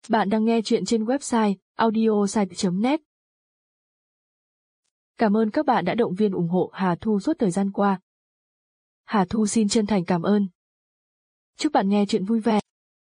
Bạn đang nghe chuyện trên website audiosite.net. Cảm ơn các bạn đã động viên ủng hộ Hà Thu suốt thời gian qua. Hà Thu xin chân thành cảm ơn. Chúc bạn nghe chuyện vui vẻ.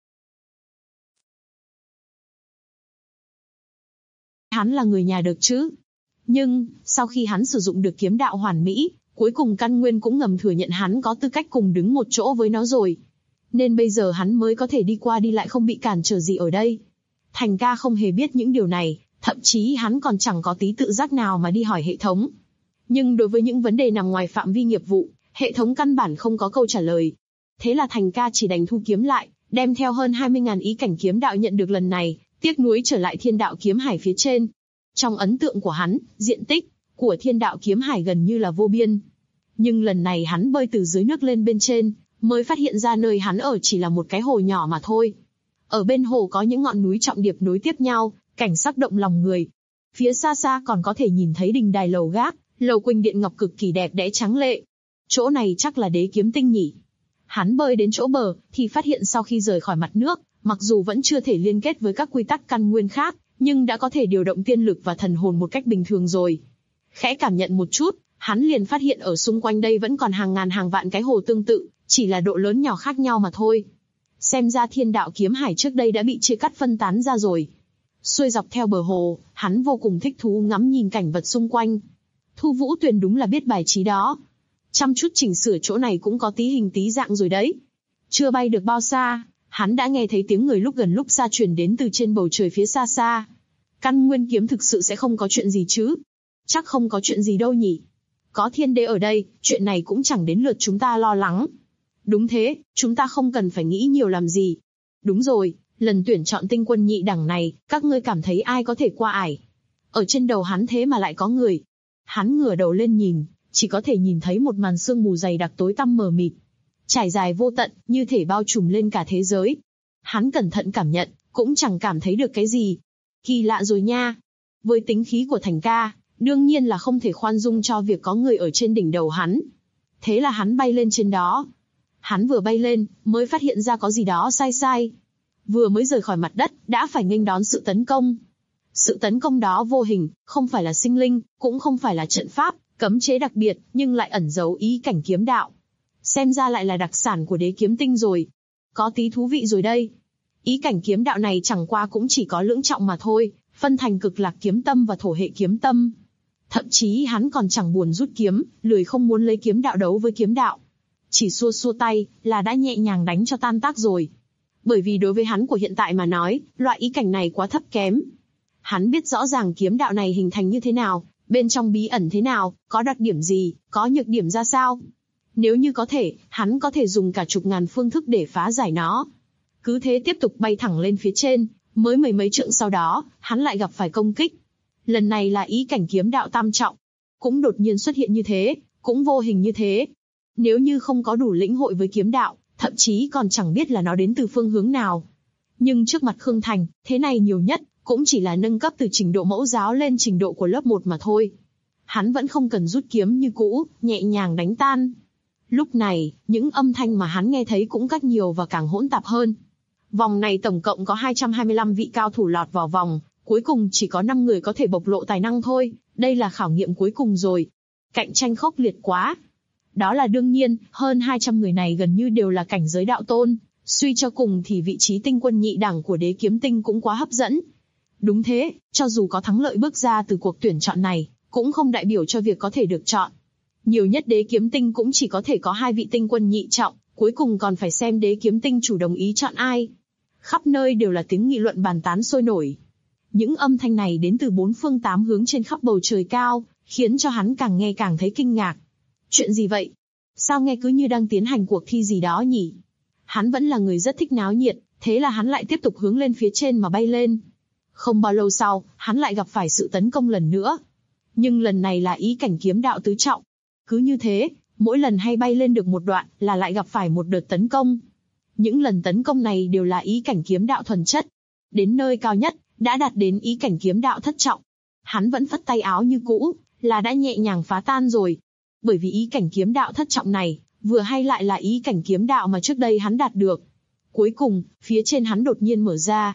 Hắn là người nhà được chứ. Nhưng, sau khi hắn sử dụng được kiếm đạo hoàn mỹ, cuối cùng căn nguyên cũng ngầm thừa nhận hắn có tư cách cùng đứng một chỗ với nó rồi. Nên bây giờ hắn mới có thể đi qua đi lại không bị cản trở gì ở đây. Thành ca không hề biết những điều này, thậm chí hắn còn chẳng có tí tự giác nào mà đi hỏi hệ thống. Nhưng đối với những vấn đề nằm ngoài phạm vi nghiệp vụ, hệ thống căn bản không có câu trả lời. Thế là Thành ca chỉ đành thu kiếm lại, đem theo hơn 20.000 ý cảnh kiếm đạo nhận được lần này, tiếc nuối trở lại Thiên Đạo Kiếm Hải phía trên. Trong ấn tượng của hắn, diện tích của Thiên Đạo Kiếm Hải gần như là vô biên. Nhưng lần này hắn bơi từ dưới nước lên bên trên, mới phát hiện ra nơi hắn ở chỉ là một cái hồ nhỏ mà thôi. Ở bên hồ có những ngọn núi trọng điệp nối tiếp nhau, cảnh sắc động lòng người. Phía xa xa còn có thể nhìn thấy đình đài lầu gác, lầu quỳnh điện ngọc cực kỳ đẹp đẽ tráng lệ. Chỗ này chắc là Đế Kiếm Tinh nhỉ. Hắn bơi đến chỗ bờ, thì phát hiện sau khi rời khỏi mặt nước, mặc dù vẫn chưa thể liên kết với các quy tắc căn nguyên khác, nhưng đã có thể điều động tiên lực và thần hồn một cách bình thường rồi. Khẽ cảm nhận một chút, hắn liền phát hiện ở xung quanh đây vẫn còn hàng ngàn hàng vạn cái hồ tương tự, chỉ là độ lớn nhỏ khác nhau mà thôi. Xem ra Thiên Đạo Kiếm Hải trước đây đã bị chia cắt phân tán ra rồi. Xuôi dọc theo bờ hồ, hắn vô cùng thích thú ngắm nhìn cảnh vật xung quanh. Thu Vũ Tuyền đúng là biết bài trí đó. Chăm chút chỉnh sửa chỗ này cũng có tí hình tí dạng rồi đấy. Chưa bay được bao xa, hắn đã nghe thấy tiếng người lúc gần lúc xa truyền đến từ trên bầu trời phía xa xa. Căn nguyên kiếm thực sự sẽ không có chuyện gì chứ? Chắc không có chuyện gì đâu nhỉ. Có thiên đế ở đây, chuyện này cũng chẳng đến lượt chúng ta lo lắng. Đúng thế, chúng ta không cần phải nghĩ nhiều làm gì. Đúng rồi, lần tuyển chọn tinh quân nhị đẳng này, các ngươi cảm thấy ai có thể qua ải? Ở trên đầu hắn thế mà lại có người. Hắn ngửa đầu lên nhìn, chỉ có thể nhìn thấy một màn sương mù dày đặc tối tăm mờ mịt, trải dài vô tận, như thể bao trùm lên cả thế giới. Hắn cẩn thận cảm nhận, cũng chẳng cảm thấy được cái gì. Kỳ lạ rồi nha. Với tính khí của Thành ca, đương nhiên là không thể khoan dung cho việc có người ở trên đỉnh đầu hắn. Thế là hắn bay lên trên đó. Hắn vừa bay lên, mới phát hiện ra có gì đó sai sai. Vừa mới rời khỏi mặt đất, đã phải nghênh đón sự tấn công. Sự tấn công đó vô hình, không phải là sinh linh, cũng không phải là trận pháp, cấm chế đặc biệt, nhưng lại ẩn giấu ý cảnh kiếm đạo. Xem ra lại là đặc sản của Đế Kiếm Tinh rồi. Có tí thú vị rồi đây. Ý cảnh kiếm đạo này chẳng qua cũng chỉ có lưỡng trọng mà thôi, phân thành Cực Lạc Kiếm Tâm và Thổ Hệ Kiếm Tâm. Thậm chí hắn còn chẳng buồn rút kiếm, lười không muốn lấy kiếm đạo đấu với kiếm đạo. Chỉ xua xua tay, là đã nhẹ nhàng đánh cho tan tác rồi. Bởi vì đối với hắn của hiện tại mà nói, loại ý cảnh này quá thấp kém. Hắn biết rõ ràng kiếm đạo này hình thành như thế nào, bên trong bí ẩn thế nào, có đặc điểm gì, có nhược điểm ra sao. Nếu như có thể, hắn có thể dùng cả chục ngàn phương thức để phá giải nó. Cứ thế tiếp tục bay thẳng lên phía trên, mới mười mấy trượng sau đó, hắn lại gặp phải công kích. Lần này là ý cảnh kiếm đạo tam trọng. Cũng đột nhiên xuất hiện như thế, cũng vô hình như thế. Nếu như không có đủ lĩnh hội với kiếm đạo, thậm chí còn chẳng biết là nó đến từ phương hướng nào. Nhưng trước mặt Khương Thành, thế này nhiều nhất, cũng chỉ là nâng cấp từ trình độ mẫu giáo lên trình độ của lớp 1 mà thôi. Hắn vẫn không cần rút kiếm như cũ, nhẹ nhàng đánh tan. Lúc này, những âm thanh mà hắn nghe thấy cũng cách nhiều và càng hỗn tạp hơn. Vòng này tổng cộng có 225 vị cao thủ lọt vào vòng, cuối cùng chỉ có 5 người có thể bộc lộ tài năng thôi, đây là khảo nghiệm cuối cùng rồi. Cạnh tranh khốc liệt quá. Đó là đương nhiên, hơn 200 người này gần như đều là cảnh giới đạo tôn, suy cho cùng thì vị trí tinh quân nhị đẳng của Đế Kiếm Tinh cũng quá hấp dẫn. Đúng thế, cho dù có thắng lợi bước ra từ cuộc tuyển chọn này, cũng không đại biểu cho việc có thể được chọn. Nhiều nhất Đế Kiếm Tinh cũng chỉ có thể có 2 vị tinh quân nhị trọng, cuối cùng còn phải xem Đế Kiếm Tinh chủ đồng ý chọn ai. Khắp nơi đều là tiếng nghị luận bàn tán sôi nổi. Những âm thanh này đến từ 4 phương 8 hướng trên khắp bầu trời cao, khiến cho hắn càng nghe càng thấy kinh ngạc. Chuyện gì vậy? Sao nghe cứ như đang tiến hành cuộc thi gì đó nhỉ? Hắn vẫn là người rất thích náo nhiệt, thế là hắn lại tiếp tục hướng lên phía trên mà bay lên. Không bao lâu sau, hắn lại gặp phải sự tấn công lần nữa. Nhưng lần này là ý cảnh kiếm đạo tứ trọng. Cứ như thế, mỗi lần hay bay lên được một đoạn là lại gặp phải một đợt tấn công. Những lần tấn công này đều là ý cảnh kiếm đạo thuần chất. Đến nơi cao nhất, đã đạt đến ý cảnh kiếm đạo thất trọng. Hắn vẫn phất tay áo như cũ, là đã nhẹ nhàng phá tan rồi. Bởi vì ý cảnh kiếm đạo thất trọng này, vừa hay lại là ý cảnh kiếm đạo mà trước đây hắn đạt được. Cuối cùng, phía trên hắn đột nhiên mở ra.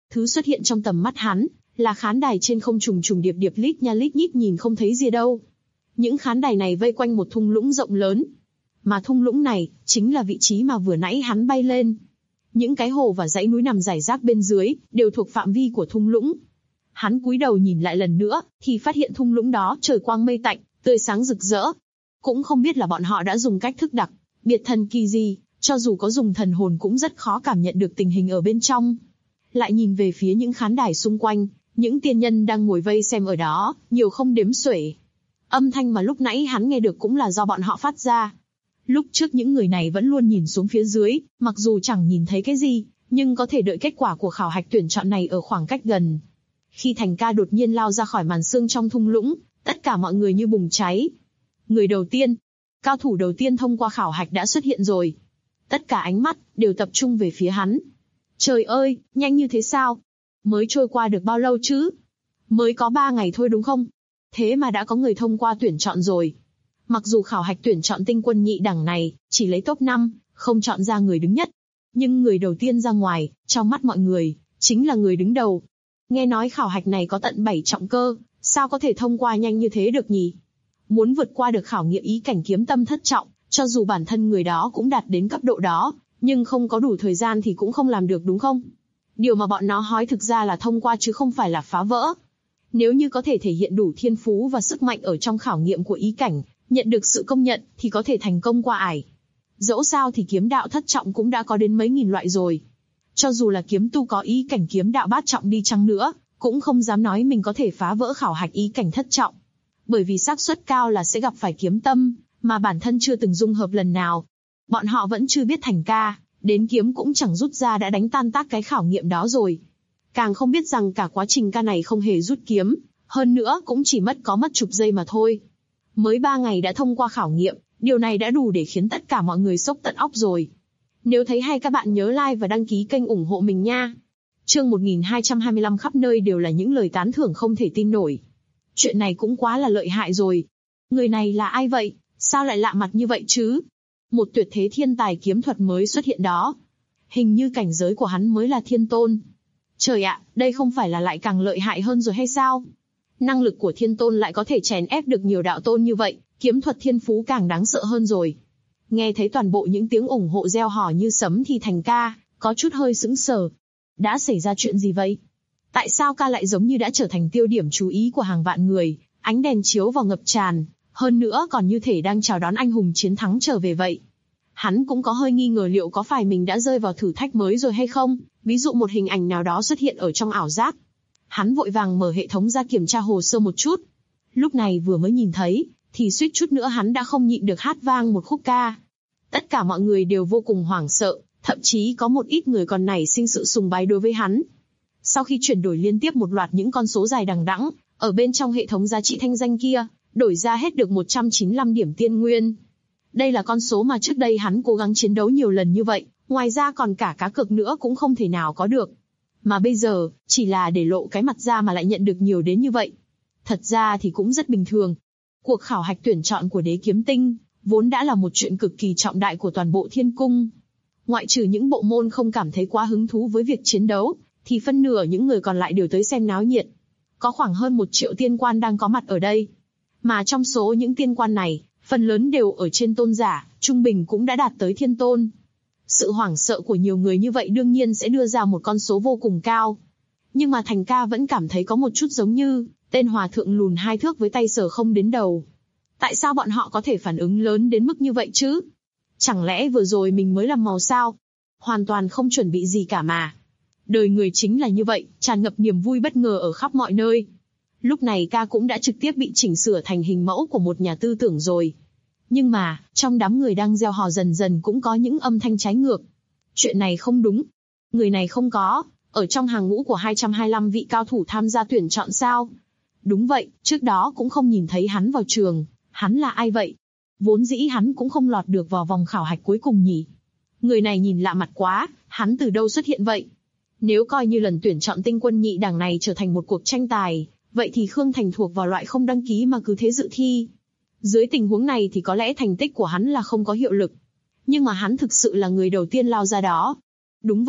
Thứ xuất hiện trong tầm mắt hắn, là khán đài trên không trùng trùng điệp điệp lít nha lít nhít nhìn không thấy gì đâu. Những khán đài này vây quanh một thung lũng rộng lớn. Mà thung lũng này, chính là vị trí mà vừa nãy hắn bay lên. Những cái hồ và dãy núi nằm rải rác bên dưới, đều thuộc phạm vi của thung lũng. Hắn cúi đầu nhìn lại lần nữa, thì phát hiện thung lũng đó trời quang mây tạnh, tươi sáng rực rỡ. Cũng không biết là bọn họ đã dùng cách thức đặc biệt thần kỳ gì, cho dù có dùng thần hồn cũng rất khó cảm nhận được tình hình ở bên trong. Lại nhìn về phía những khán đài xung quanh, những tiên nhân đang ngồi vây xem ở đó, nhiều không đếm xuể. Âm thanh mà lúc nãy hắn nghe được cũng là do bọn họ phát ra. Lúc trước những người này vẫn luôn nhìn xuống phía dưới, mặc dù chẳng nhìn thấy cái gì, nhưng có thể đợi kết quả của khảo hạch tuyển chọn này ở khoảng cách gần. Khi Thành Ca đột nhiên lao ra khỏi màn sương trong thung lũng, tất cả mọi người như bùng cháy. Người đầu tiên, cao thủ đầu tiên thông qua khảo hạch đã xuất hiện rồi. Tất cả ánh mắt đều tập trung về phía hắn. Trời ơi, nhanh như thế sao? Mới trôi qua được bao lâu chứ? Mới có 3 ngày thôi đúng không? Thế mà đã có người thông qua tuyển chọn rồi. Mặc dù khảo hạch tuyển chọn tinh quân nhị đẳng này chỉ lấy top 5, không chọn ra người đứng nhất. Nhưng người đầu tiên ra ngoài, trong mắt mọi người, chính là người đứng đầu. Nghe nói khảo hạch này có tận 7 trọng cơ, sao có thể thông qua nhanh như thế được nhỉ? Muốn vượt qua được khảo nghiệm ý cảnh kiếm tâm thất trọng, cho dù bản thân người đó cũng đạt đến cấp độ đó, nhưng không có đủ thời gian thì cũng không làm được đúng không? Điều mà bọn nó nói thực ra là thông qua chứ không phải là phá vỡ. Nếu như có thể thể hiện đủ thiên phú và sức mạnh ở trong khảo nghiệm của ý cảnh, nhận được sự công nhận thì có thể thành công qua ải. Dẫu sao thì kiếm đạo thất trọng cũng đã có đến mấy nghìn loại rồi. Cho dù là kiếm tu có ý cảnh kiếm đạo bát trọng đi chăng nữa, cũng không dám nói mình có thể phá vỡ khảo hạch ý cảnh thất trọng. Bởi vì xác suất cao là sẽ gặp phải kiếm tâm, mà bản thân chưa từng dung hợp lần nào. Bọn họ vẫn chưa biết Thành Ca, đến kiếm cũng chẳng rút ra đã đánh tan tác cái khảo nghiệm đó rồi. Càng không biết rằng cả quá trình ca này không hề rút kiếm, hơn nữa cũng chỉ mất chục giây mà thôi. Mới 3 ngày đã thông qua khảo nghiệm, điều này đã đủ để khiến tất cả mọi người sốc tận óc rồi. Nếu thấy hay các bạn nhớ like và đăng ký kênh ủng hộ mình nha. Chương 1225 khắp nơi đều là những lời tán thưởng không thể tin nổi. Chuyện này cũng quá là lợi hại rồi. Người này là ai vậy? Sao lại lạ mặt như vậy chứ? Một tuyệt thế thiên tài kiếm thuật mới xuất hiện đó. Hình như cảnh giới của hắn mới là thiên tôn. Trời ạ, đây không phải là lại càng lợi hại hơn rồi hay sao? Năng lực của thiên tôn lại có thể chèn ép được nhiều đạo tôn như vậy, kiếm thuật thiên phú càng đáng sợ hơn rồi. Nghe thấy toàn bộ những tiếng ủng hộ reo hò như sấm thì Thành Ca có chút hơi sững sờ. Đã xảy ra chuyện gì vậy? Tại sao ca lại giống như đã trở thành tiêu điểm chú ý của hàng vạn người, ánh đèn chiếu vào ngập tràn, hơn nữa còn như thể đang chào đón anh hùng chiến thắng trở về vậy. Hắn cũng có hơi nghi ngờ liệu có phải mình đã rơi vào thử thách mới rồi hay không, ví dụ một hình ảnh nào đó xuất hiện ở trong ảo giác. Hắn vội vàng mở hệ thống ra kiểm tra hồ sơ một chút. Lúc này vừa mới nhìn thấy, thì suýt chút nữa hắn đã không nhịn được hát vang một khúc ca. Tất cả mọi người đều vô cùng hoảng sợ, thậm chí có một ít người còn nảy sinh sự sùng bái đối với hắn. Sau khi chuyển đổi liên tiếp một loạt những con số dài đằng đẵng, ở bên trong hệ thống giá trị thanh danh kia, đổi ra hết được 195 điểm tiên nguyên. Đây là con số mà trước đây hắn cố gắng chiến đấu nhiều lần như vậy, ngoài ra còn cả cá cược nữa cũng không thể nào có được. Mà bây giờ, chỉ là để lộ cái mặt ra mà lại nhận được nhiều đến như vậy. Thật ra thì cũng rất bình thường. Cuộc khảo hạch tuyển chọn của Đế Kiếm Tinh, vốn đã là một chuyện cực kỳ trọng đại của toàn bộ thiên cung. Ngoại trừ những bộ môn không cảm thấy quá hứng thú với việc chiến đấu, thì phân nửa những người còn lại đều tới xem náo nhiệt. Có khoảng hơn 1 triệu tiên quan đang có mặt ở đây. Mà trong số những tiên quan này, phần lớn đều ở trên tôn giả, trung bình cũng đã đạt tới thiên tôn. Sự hoảng sợ của nhiều người như vậy đương nhiên sẽ đưa ra một con số vô cùng cao. Nhưng mà Thành Ca vẫn cảm thấy có một chút giống như tên hòa thượng lùn 2 thước với tay sờ không đến đầu. Tại sao bọn họ có thể phản ứng lớn đến mức như vậy chứ? Chẳng lẽ vừa rồi mình mới làm màu sao? Hoàn toàn không chuẩn bị gì cả mà. Đời người chính là như vậy, tràn ngập niềm vui bất ngờ ở khắp mọi nơi. Lúc này ca cũng đã trực tiếp bị chỉnh sửa thành hình mẫu của một nhà tư tưởng rồi. Nhưng mà, trong đám người đang reo hò dần dần cũng có những âm thanh trái ngược. Chuyện này không đúng. Người này không có, ở trong hàng ngũ của 225 vị cao thủ tham gia tuyển chọn sao? Đúng vậy, trước đó cũng không nhìn thấy hắn vào trường. Hắn là ai vậy? Vốn dĩ hắn cũng không lọt được vào vòng khảo hạch cuối cùng nhỉ. Người này nhìn lạ mặt quá, hắn từ đâu xuất hiện vậy? Nếu coi như lần tuyển chọn tinh quân nhị đẳng này trở thành một cuộc tranh tài, vậy thì Khương Thành thuộc vào loại không đăng ký mà cứ thế dự thi. Dưới tình huống này thì có lẽ thành tích của hắn là không có hiệu lực. Nhưng mà hắn thực sự là người đầu tiên lao ra đó. Đúng vậy,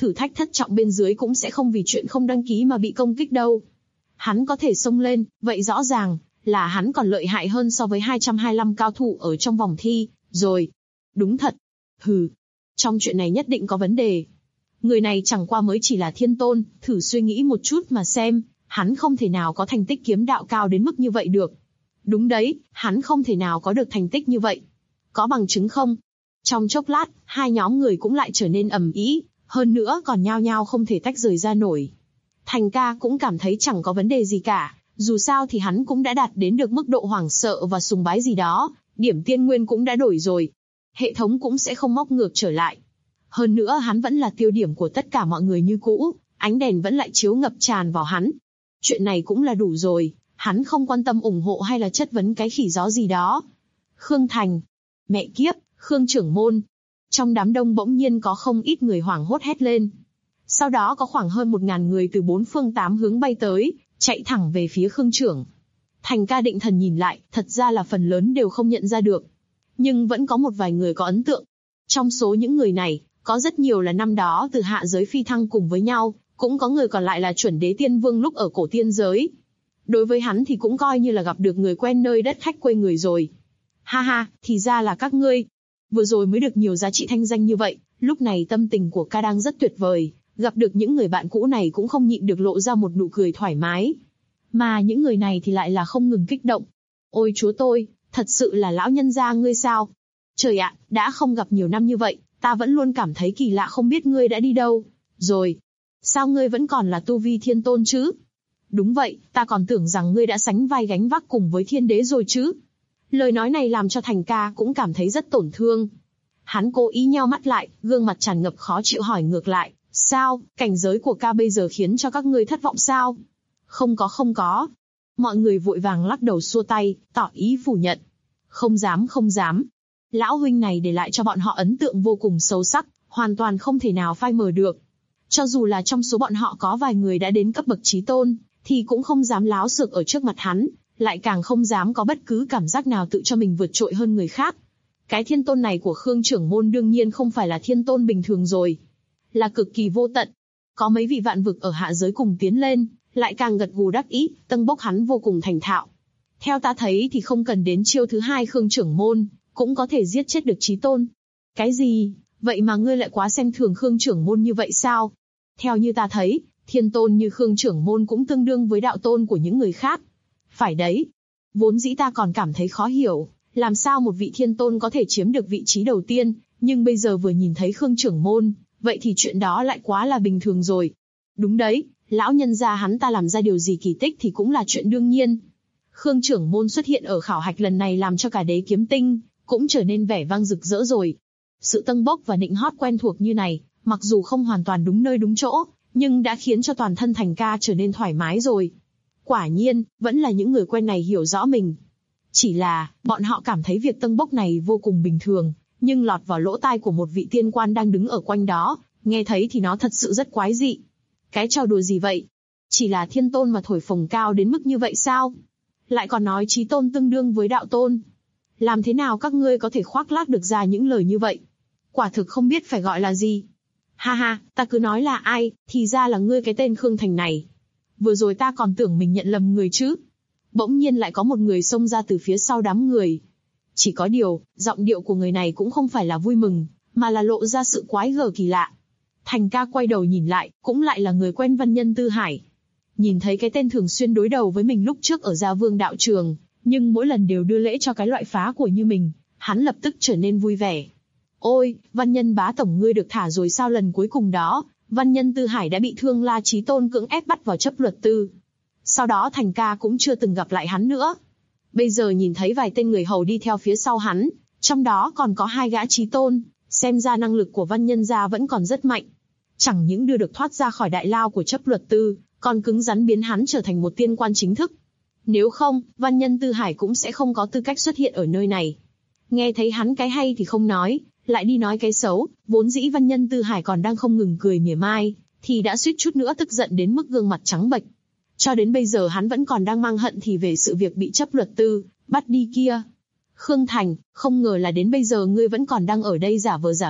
thử thách thất trọng bên dưới cũng sẽ không vì chuyện không đăng ký mà bị công kích đâu. Hắn có thể xông lên, vậy rõ ràng là hắn còn lợi hại hơn so với 225 cao thủ ở trong vòng thi, rồi. Đúng thật. Hừ. Trong chuyện này nhất định có vấn đề. Người này chẳng qua mới chỉ là thiên tôn, thử suy nghĩ một chút mà xem, hắn không thể nào có thành tích kiếm đạo cao đến mức như vậy được. Đúng đấy, hắn không thể nào có được thành tích như vậy. Có bằng chứng không? Trong chốc lát, hai nhóm người cũng lại trở nên ầm ĩ, hơn nữa còn nhao nhao không thể tách rời ra nổi. Thành ca cũng cảm thấy chẳng có vấn đề gì cả, dù sao thì hắn cũng đã đạt đến được mức độ hoảng sợ và sùng bái gì đó, điểm tiên nguyên cũng đã đổi rồi. Hệ thống cũng sẽ không móc ngược trở lại. Hơn nữa hắn vẫn là tiêu điểm của tất cả mọi người như cũ, ánh đèn vẫn lại chiếu ngập tràn vào hắn. Chuyện này cũng là đủ rồi, hắn không quan tâm ủng hộ hay là chất vấn cái khỉ gió gì đó. Khương Thành. Mẹ kiếp, Khương trưởng môn. Trong đám đông bỗng nhiên có không ít người hoảng hốt hét lên. Sau đó có khoảng hơn 1000 người từ 4 phương 8 hướng bay tới, chạy thẳng về phía Khương trưởng. Thành ca định thần nhìn lại, thật ra là phần lớn đều không nhận ra được. Nhưng vẫn có một vài người có ấn tượng. Trong số những người này, có rất nhiều là năm đó từ hạ giới phi thăng cùng với nhau, cũng có người còn lại là chuẩn đế tiên vương lúc ở cổ tiên giới. Đối với hắn thì cũng coi như là gặp được người quen nơi đất khách quê người rồi. Ha ha, thì ra là các ngươi. Vừa rồi mới được nhiều giá trị thanh danh như vậy, lúc này tâm tình của ca đang rất tuyệt vời, gặp được những người bạn cũ này cũng không nhịn được lộ ra một nụ cười thoải mái. Mà những người này thì lại là không ngừng kích động. Ôi chúa tôi, thật sự là lão nhân gia ngươi sao? Trời ạ, đã không gặp nhiều năm như vậy, ta vẫn luôn cảm thấy kỳ lạ không biết ngươi đã đi đâu. Rồi, sao ngươi vẫn còn là tu vi thiên tôn chứ? Đúng vậy, ta còn tưởng rằng ngươi đã sánh vai gánh vác cùng với thiên đế rồi chứ. Lời nói này làm cho Thành ca cũng cảm thấy rất tổn thương. Hắn cố ý nheo mắt lại, gương mặt tràn ngập khó chịu hỏi ngược lại, sao, cảnh giới của ca bây giờ khiến cho các ngươi thất vọng sao? Không có. Mọi người vội vàng lắc đầu xua tay, tỏ ý phủ nhận. Không dám. Lão huynh này để lại cho bọn họ ấn tượng vô cùng sâu sắc, hoàn toàn không thể nào phai mờ được. Cho dù là trong số bọn họ có vài người đã đến cấp bậc chí tôn, thì cũng không dám láo xược ở trước mặt hắn, lại càng không dám có bất cứ cảm giác nào tự cho mình vượt trội hơn người khác. Cái thiên tôn này của Khương trưởng môn đương nhiên không phải là thiên tôn bình thường rồi, là cực kỳ vô tận. Có mấy vị vạn vực ở hạ giới cùng tiến lên, lại càng gật gù đắc ý, tâng bốc hắn vô cùng thành thạo. Theo ta thấy thì không cần đến chiêu thứ hai Khương trưởng môn, cũng có thể giết chết được chí tôn. Cái gì? Vậy mà ngươi lại quá xem thường Khương trưởng môn như vậy sao? Theo như ta thấy, thiên tôn như Khương trưởng môn cũng tương đương với đạo tôn của những người khác. Phải đấy. Vốn dĩ ta còn cảm thấy khó hiểu, làm sao một vị thiên tôn có thể chiếm được vị trí đầu tiên, nhưng bây giờ vừa nhìn thấy Khương trưởng môn, vậy thì chuyện đó lại quá là bình thường rồi. Đúng đấy, lão nhân gia hắn ta làm ra điều gì kỳ tích thì cũng là chuyện đương nhiên. Khương trưởng môn xuất hiện ở khảo hạch lần này làm cho cả đế kiếm tinh cũng trở nên vẻ vang rực rỡ rồi. Sự tâng bốc và nịnh hót quen thuộc như này, mặc dù không hoàn toàn đúng nơi đúng chỗ, nhưng đã khiến cho toàn thân Thành ca trở nên thoải mái rồi. Quả nhiên, vẫn là những người quen này hiểu rõ mình. Chỉ là, bọn họ cảm thấy việc tâng bốc này vô cùng bình thường, nhưng lọt vào lỗ tai của một vị tiên quan đang đứng ở quanh đó, nghe thấy thì nó thật sự rất quái dị. Cái trò đùa gì vậy? Chỉ là thiên tôn mà thổi phồng cao đến mức như vậy sao? Lại còn nói chí tôn tương đương với đạo tôn. Làm thế nào các ngươi có thể khoác lác được ra những lời như vậy? Quả thực không biết phải gọi là gì. Ha ha, ta cứ nói là ai, thì ra là ngươi cái tên Khương Thành này. Vừa rồi ta còn tưởng mình nhận lầm người chứ. Bỗng nhiên lại có một người xông ra từ phía sau đám người. Chỉ có điều, giọng điệu của người này cũng không phải là vui mừng, mà là lộ ra sự quái gở kỳ lạ. Thành ca quay đầu nhìn lại, cũng lại là người quen Văn Nhân Tư Hải. Nhìn thấy cái tên thường xuyên đối đầu với mình lúc trước ở Gia Vương đạo trường, nhưng mỗi lần đều đưa lễ cho cái loại phá của như mình, hắn lập tức trở nên vui vẻ. Ôi, Văn Nhân bá tổng ngươi được thả rồi sao? Lần cuối cùng đó, Văn Nhân Tư Hải đã bị Thương La Chí Tôn cưỡng ép bắt vào chấp luật tư. Sau đó Thành ca cũng chưa từng gặp lại hắn nữa. Bây giờ nhìn thấy vài tên người hầu đi theo phía sau hắn, trong đó còn có 2 gã Chí Tôn, xem ra năng lực của Văn Nhân gia vẫn còn rất mạnh. Chẳng những đưa được thoát ra khỏi đại lao của chấp luật tư, còn cứng rắn biến hắn trở thành một tiên quan chính thức. Nếu không, Văn Nhân Tư Hải cũng sẽ không có tư cách xuất hiện ở nơi này. Nghe thấy hắn cái hay thì không nói, lại đi nói cái xấu, vốn dĩ Văn Nhân Tư Hải còn đang không ngừng cười mỉa mai, thì đã suýt chút nữa tức giận đến mức gương mặt trắng bệch. Cho đến bây giờ hắn vẫn còn đang mang hận thì về sự việc bị chấp luật tư bắt đi kia. Khương Thành, không ngờ là đến bây giờ ngươi vẫn còn đang ở đây giả vờ giả vịt,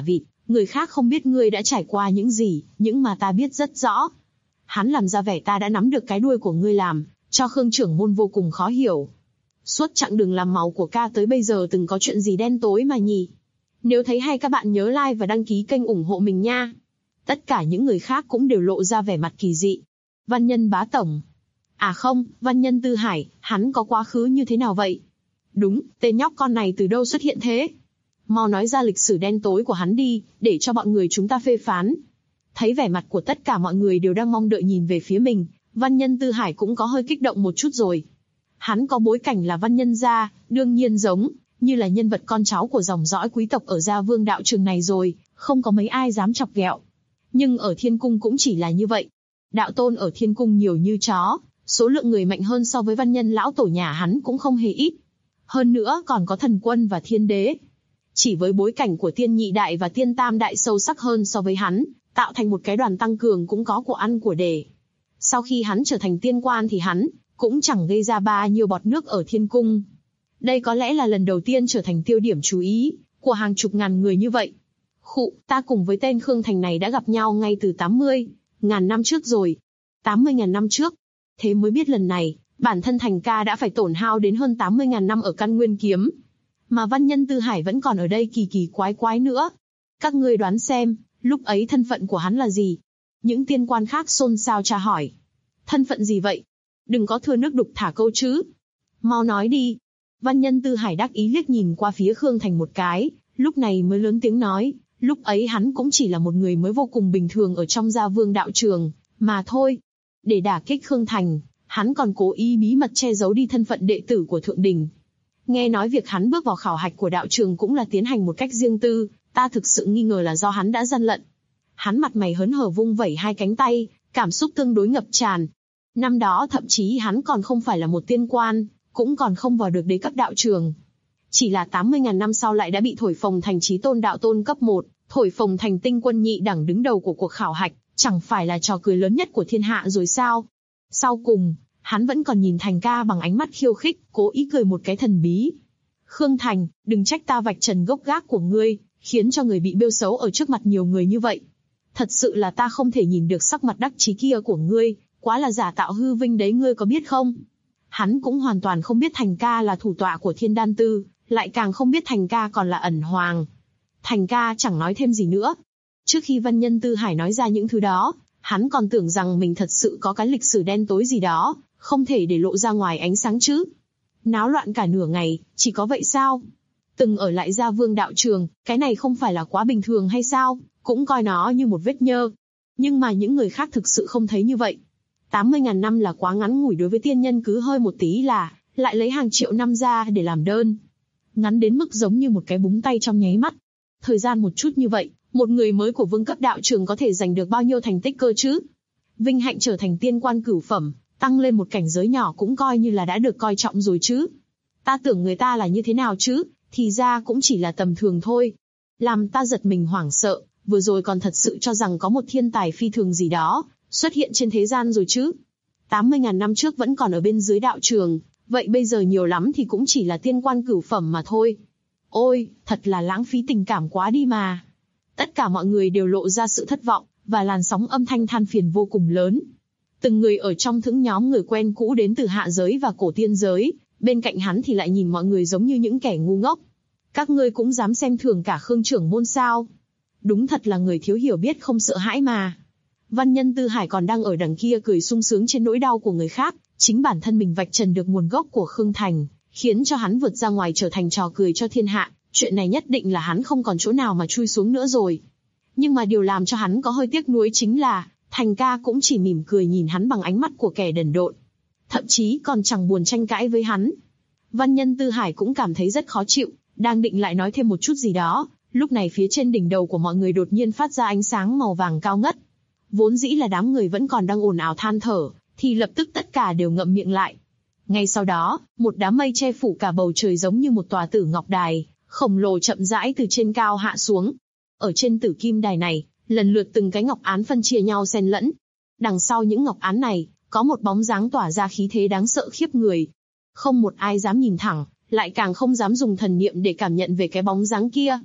Người khác không biết ngươi đã trải qua những gì, nhưng mà ta biết rất rõ. Hắn làm ra vẻ ta đã nắm được cái đuôi của ngươi làm, cho Khương trưởng môn vô cùng khó hiểu. Suốt chặng đường làm màu của ca tới bây giờ từng có chuyện gì đen tối mà nhỉ? Nếu thấy hay các bạn nhớ like và đăng ký kênh ủng hộ mình nha. Tất cả những người khác cũng đều lộ ra vẻ mặt kỳ dị. Văn Nhân bá tổng. À không, Văn Nhân Tư Hải, hắn có quá khứ như thế nào vậy? Đúng, tên nhóc con này từ đâu xuất hiện thế? Mau nói ra lịch sử đen tối của hắn đi, để cho bọn người chúng ta phê phán. Thấy vẻ mặt của tất cả mọi người đều đang mong đợi nhìn về phía mình, Văn Nhân Tư Hải cũng có hơi kích động một chút rồi. Hắn có bối cảnh là văn nhân gia, đương nhiên giống như là nhân vật con cháu của dòng dõi quý tộc ở Gia Vương đạo trường này rồi, không có mấy ai dám chọc ghẹo. Nhưng ở Thiên Cung cũng chỉ là như vậy. Đạo tôn ở Thiên Cung nhiều như chó, số lượng người mạnh hơn so với văn nhân lão tổ nhà hắn cũng không hề ít. Hơn nữa còn có thần quân và thiên đế. Chỉ với bối cảnh của tiên nhị đại và tiên tam đại sâu sắc hơn so với hắn, tạo thành một cái đoàn tăng cường cũng có của ăn của để. Sau khi hắn trở thành tiên quan thì hắn cũng chẳng gây ra bao nhiêu bọt nước ở Thiên Cung. Đây có lẽ là lần đầu tiên trở thành tiêu điểm chú ý của hàng chục ngàn người như vậy. Khụ, ta cùng với tên Khương Thành này đã gặp nhau ngay từ 80.000 năm trước rồi. 80.000 năm trước. Thế mới biết lần này, bản thân Thành ca đã phải tổn hao đến hơn 80.000 năm ở Căn Nguyên Kiếm. Mà Văn Nhân Tư Hải vẫn còn ở đây kỳ kỳ quái quái nữa. Các ngươi đoán xem, lúc ấy thân phận của hắn là gì? Những tiên quan khác xôn xao tra hỏi. Thân phận gì vậy? Đừng có thừa nước đục thả câu chứ. Mau nói đi. Văn Nhân Tư Hải đắc ý liếc nhìn qua phía Khương Thành một cái, lúc này mới lớn tiếng nói, lúc ấy hắn cũng chỉ là một người mới vô cùng bình thường ở trong Gia Vương đạo trường, mà thôi. Để đả kích Khương Thành, hắn còn cố ý bí mật che giấu đi thân phận đệ tử của Thượng Đình. Nghe nói việc hắn bước vào khảo hạch của đạo trường cũng là tiến hành một cách riêng tư, ta thực sự nghi ngờ là do hắn đã gian lận. Hắn mặt mày hớn hở vung vẩy hai cánh tay, cảm xúc tương đối ngập tràn. Năm đó thậm chí hắn còn không phải là một tiên quan, cũng còn không vào được đế cấp đạo trường. Chỉ là 80.000 năm sau lại đã bị thổi phồng thành chí tôn đạo tôn cấp 1, thổi phồng thành tinh quân nhị đẳng đứng đầu của cuộc khảo hạch, chẳng phải là trò cười lớn nhất của thiên hạ rồi sao? Sau cùng, hắn vẫn còn nhìn Thành ca bằng ánh mắt khiêu khích, cố ý cười một cái thần bí. Khương Thành, đừng trách ta vạch trần gốc gác của ngươi, khiến cho người bị bêu xấu ở trước mặt nhiều người như vậy. Thật sự là ta không thể nhìn được sắc mặt đắc chí kia của ngươi, quá là giả tạo hư vinh đấy, ngươi có biết không? Hắn cũng hoàn toàn không biết Thành ca là thủ tọa của Thiên Đan Tư, lại càng không biết Thành ca còn là ẩn hoàng. Thành ca chẳng nói thêm gì nữa. Trước khi Văn Nhân Tư Hải nói ra những thứ đó, hắn còn tưởng rằng mình thật sự có cái lịch sử đen tối gì đó, không thể để lộ ra ngoài ánh sáng chứ. Náo loạn cả nửa ngày, chỉ có vậy sao? Từng ở lại Gia Vương đạo trường, cái này không phải là quá bình thường hay sao? Cũng coi nó như một vết nhơ. Nhưng mà những người khác thực sự không thấy như vậy. 80.000 năm là quá ngắn ngủi đối với tiên nhân, cứ hơi một tí là lại lấy hàng triệu năm ra để làm đơn. Ngắn đến mức giống như một cái búng tay trong nháy mắt. Thời gian một chút như vậy, một người mới của vương cấp đạo trường có thể giành được bao nhiêu thành tích cơ chứ? Vinh hạnh trở thành tiên quan cửu phẩm, tăng lên một cảnh giới nhỏ cũng coi như là đã được coi trọng rồi chứ. Ta tưởng người ta là như thế nào chứ, thì ra cũng chỉ là tầm thường thôi. Làm ta giật mình hoảng sợ, vừa rồi còn thật sự cho rằng có một thiên tài phi thường gì đó xuất hiện trên thế gian rồi chứ. 80.000 năm trước vẫn còn ở bên dưới đạo trường, vậy bây giờ nhiều lắm thì cũng chỉ là tiên quan cửu phẩm mà thôi. Ôi, thật là lãng phí tình cảm quá đi mà. Tất cả mọi người đều lộ ra sự thất vọng, và làn sóng âm thanh than phiền vô cùng lớn. Từng người ở trong những nhóm người quen cũ đến từ hạ giới và cổ tiên giới, bên cạnh hắn thì lại nhìn mọi người giống như những kẻ ngu ngốc. Các ngươi cũng dám xem thường cả Khương trưởng môn sao? Đúng thật là người thiếu hiểu biết không sợ hãi mà. Văn Nhân Tư Hải còn đang ở đằng kia cười sung sướng trên nỗi đau của người khác, chính bản thân mình vạch trần được nguồn gốc của Khương Thành, khiến cho hắn vượt ra ngoài trở thành trò cười cho thiên hạ, chuyện này nhất định là hắn không còn chỗ nào mà chui xuống nữa rồi. Nhưng mà điều làm cho hắn có hơi tiếc nuối chính là, Thành ca cũng chỉ mỉm cười nhìn hắn bằng ánh mắt của kẻ đần độn. Thậm chí còn chẳng buồn tranh cãi với hắn. Văn Nhân Tư Hải cũng cảm thấy rất khó chịu, đang định lại nói thêm một chút gì đó, lúc này phía trên đỉnh đầu của mọi người đột nhiên phát ra ánh sáng màu vàng cao ngất. Vốn dĩ là đám người vẫn còn đang ồn ào than thở, thì lập tức tất cả đều ngậm miệng lại. Ngay sau đó, một đám mây che phủ cả bầu trời giống như một tòa tử ngọc đài, khổng lồ chậm rãi từ trên cao hạ xuống. Ở trên tử kim đài này, lần lượt từng cái ngọc án phân chia nhau xen lẫn. Đằng sau những ngọc án này, có một bóng dáng tỏa ra khí thế đáng sợ khiếp người. Không một ai dám nhìn thẳng, lại càng không dám dùng thần niệm để cảm nhận về cái bóng dáng kia.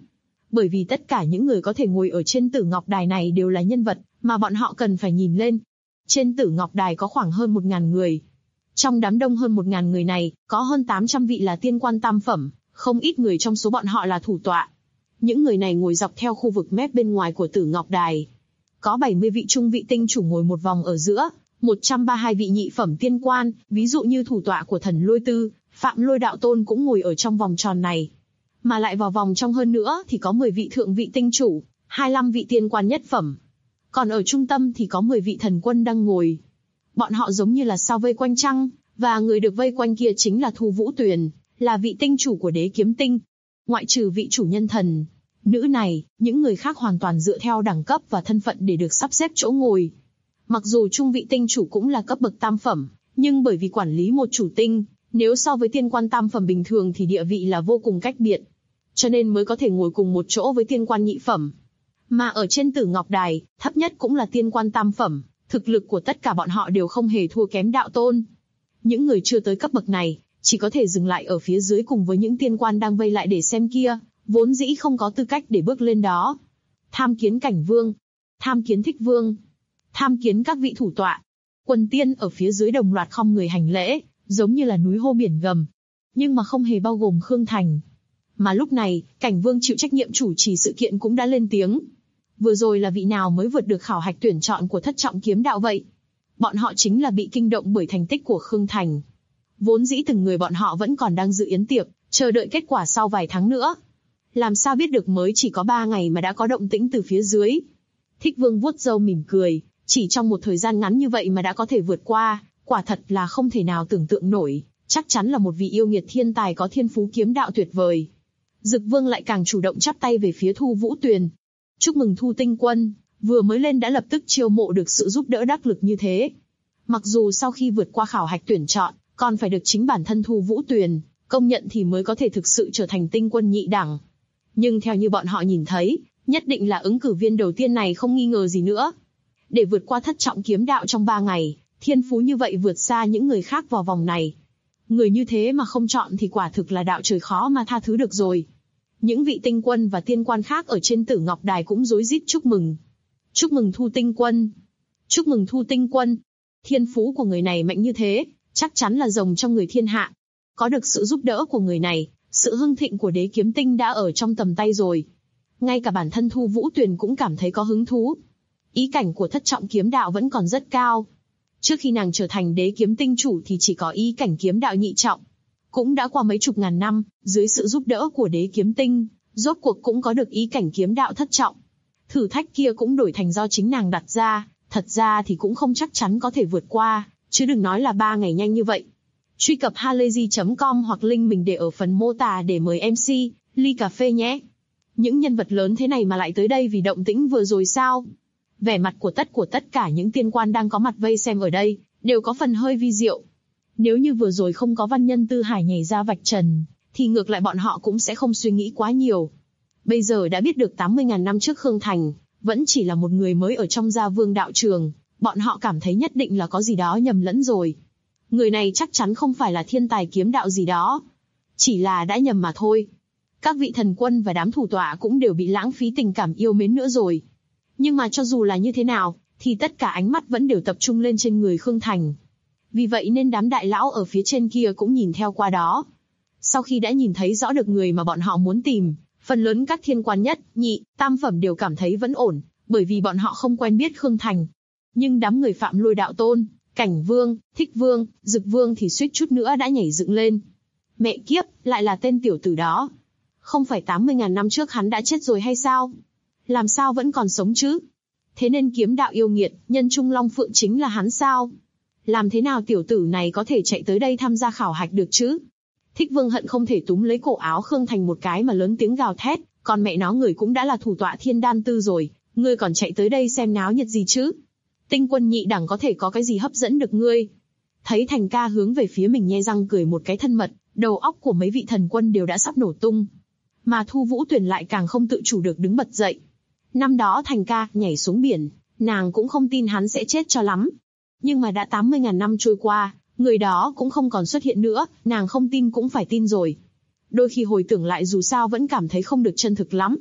bởi vì tất cả những người có thể ngồi ở trên Tử Ngọc Đài này đều là nhân vật mà bọn họ cần phải nhìn lên. Trên Tử Ngọc Đài có khoảng hơn 1.000 người. Trong đám đông hơn 1.000 người này, có hơn 800 vị là tiên quan tam phẩm, không ít người trong số bọn họ là thủ tọa. Những người này ngồi dọc theo khu vực mép bên ngoài của Tử Ngọc Đài. Có 70 vị trung vị tinh chủ ngồi một vòng ở giữa, 132 vị nhị phẩm tiên quan, ví dụ như thủ tọa của Thần Lôi Tư, Phạm Lôi Đạo Tôn cũng ngồi ở trong vòng tròn này. Mà lại vào vòng trong hơn nữa thì có 10 vị thượng vị tinh chủ, 25 vị tiên quan nhất phẩm. Còn ở trung tâm thì có 10 vị thần quân đang ngồi. Bọn họ giống như là sao vây quanh trăng, và người được vây quanh kia chính là Thu Vũ Tuyền, là vị tinh chủ của Đế Kiếm Tinh. Ngoại trừ vị chủ nhân thần nữ này, những người khác hoàn toàn dựa theo đẳng cấp và thân phận để được sắp xếp chỗ ngồi. Mặc dù trung vị tinh chủ cũng là cấp bậc tam phẩm, nhưng bởi vì quản lý một chủ tinh, nếu so với tiên quan tam phẩm bình thường thì địa vị là vô cùng cách biệt. Cho nên mới có thể ngồi cùng một chỗ với tiên quan nhị phẩm. Mà ở trên Tử Ngọc Đài, thấp nhất cũng là tiên quan tam phẩm, thực lực của tất cả bọn họ đều không hề thua kém đạo tôn. Những người chưa tới cấp bậc này, chỉ có thể dừng lại ở phía dưới cùng với những tiên quan đang vây lại để xem kia, vốn dĩ không có tư cách để bước lên đó. Tham kiến Cảnh Vương, tham kiến Thích Vương, tham kiến các vị thủ tọa. Quần tiên ở phía dưới đồng loạt khom người hành lễ, giống như là núi hô biển gầm. Nhưng mà không hề bao gồm Khương Thành. Mà lúc này, Cảnh Vương chịu trách nhiệm chủ trì sự kiện cũng đã lên tiếng. Vừa rồi là vị nào mới vượt được khảo hạch tuyển chọn của thất trọng kiếm đạo vậy? Bọn họ chính là bị kinh động bởi thành tích của Khương Thành. Vốn dĩ từng người bọn họ vẫn còn đang dự yến tiệc, chờ đợi kết quả sau vài tháng nữa. Làm sao biết được mới chỉ có 3 ngày mà đã có động tĩnh từ phía dưới? Thích Vương vuốt râu mỉm cười, chỉ trong một thời gian ngắn như vậy mà đã có thể vượt qua, quả thật là không thể nào tưởng tượng nổi, chắc chắn là một vị yêu nghiệt thiên tài có thiên phú kiếm đạo tuyệt vời. Dực Vương lại càng chủ động chắp tay về phía Thu Vũ Tuyền. Chúc mừng Thu Tinh Quân, vừa mới lên đã lập tức chiêu mộ được sự giúp đỡ đắc lực như thế. Mặc dù sau khi vượt qua khảo hạch tuyển chọn, còn phải được chính bản thân Thu Vũ Tuyền công nhận thì mới có thể thực sự trở thành tinh quân nhị đẳng. Nhưng theo như bọn họ nhìn thấy, nhất định là ứng cử viên đầu tiên này không nghi ngờ gì nữa. Để vượt qua thất trọng kiếm đạo trong 3 ngày, thiên phú như vậy vượt xa những người khác vào vòng này. Người như thế mà không chọn thì quả thực là đạo trời khó mà tha thứ được rồi. Những vị tinh quân và tiên quan khác ở trên Tử Ngọc Đài cũng rối rít chúc mừng. Chúc mừng Thu Tinh Quân. Chúc mừng Thu Tinh Quân. Thiên phú của người này mạnh như thế, chắc chắn là rồng trong người thiên hạ. Có được sự giúp đỡ của người này, sự hưng thịnh của Đế Kiếm Tinh đã ở trong tầm tay rồi. Ngay cả bản thân Thu Vũ Tuyền cũng cảm thấy có hứng thú. Ý cảnh của thất trọng kiếm đạo vẫn còn rất cao. Trước khi nàng trở thành Đế Kiếm Tinh chủ thì chỉ có ý cảnh kiếm đạo nhị trọng. Cũng đã qua mấy chục ngàn năm, dưới sự giúp đỡ của Đế Kiếm Tinh, rốt cuộc cũng có được ý cảnh kiếm đạo thất trọng. Thử thách kia cũng đổi thành do chính nàng đặt ra, thật ra thì cũng không chắc chắn có thể vượt qua, chứ đừng nói là 3 ngày nhanh như vậy. Truy cập halayzi.com hoặc link mình để ở phần mô tả để mời MC, ly cà phê nhé. Những nhân vật lớn thế này mà lại tới đây vì động tĩnh vừa rồi sao? Vẻ mặt của tất cả những tiên quan đang có mặt vây xem ở đây, đều có phần hơi vi diệu. Nếu như vừa rồi không có văn nhân Tư Hải nhảy ra vạch trần, thì ngược lại bọn họ cũng sẽ không suy nghĩ quá nhiều. Bây giờ đã biết được 80.000 năm trước Khương Thành, vẫn chỉ là một người mới ở trong Gia Vương đạo trường, bọn họ cảm thấy nhất định là có gì đó nhầm lẫn rồi. Người này chắc chắn không phải là thiên tài kiếm đạo gì đó. Chỉ là đã nhầm mà thôi. Các vị thần quân và đám thủ tọa cũng đều bị lãng phí tình cảm yêu mến nữa rồi. Nhưng mà cho dù là như thế nào, thì tất cả ánh mắt vẫn đều tập trung lên trên người Khương Thành. Vì vậy nên đám đại lão ở phía trên kia cũng nhìn theo qua đó. Sau khi đã nhìn thấy rõ được người mà bọn họ muốn tìm, phần lớn các thiên quan nhất, nhị, tam phẩm đều cảm thấy vẫn ổn, bởi vì bọn họ không quen biết Khương Thành. Nhưng đám người Phạm Lôi Đạo Tôn, Cảnh Vương, Thích Vương, Dực Vương thì suýt chút nữa đã nhảy dựng lên. Mẹ kiếp, lại là tên tiểu tử đó. Không phải 80.000 năm trước hắn đã chết rồi hay sao? Làm sao vẫn còn sống chứ? Thế nên kiếm đạo yêu nghiệt, nhân trung long phượng chính là hắn sao? Làm thế nào tiểu tử này có thể chạy tới đây tham gia khảo hạch được chứ? Thích Vương hận không thể túm lấy cổ áo Khương Thành một cái mà lớn tiếng gào thét, còn mẹ nó người cũng đã là thủ tọa Thiên Đan Tư rồi, ngươi còn chạy tới đây xem náo nhiệt gì chứ? Tinh quân nhị đẳng có thể có cái gì hấp dẫn được ngươi? Thấy Thành ca hướng về phía mình nhe răng cười một cái thân mật, đầu óc của mấy vị thần quân đều đã sắp nổ tung. Mà Thu Vũ Tuyền lại càng không tự chủ được đứng bật dậy. Năm đó Thành ca nhảy xuống biển, nàng cũng không tin hắn sẽ chết cho lắm. Nhưng mà đã 80.000 năm trôi qua, người đó cũng không còn xuất hiện nữa, nàng không tin cũng phải tin rồi. Đôi khi hồi tưởng lại dù sao vẫn cảm thấy không được chân thực lắm.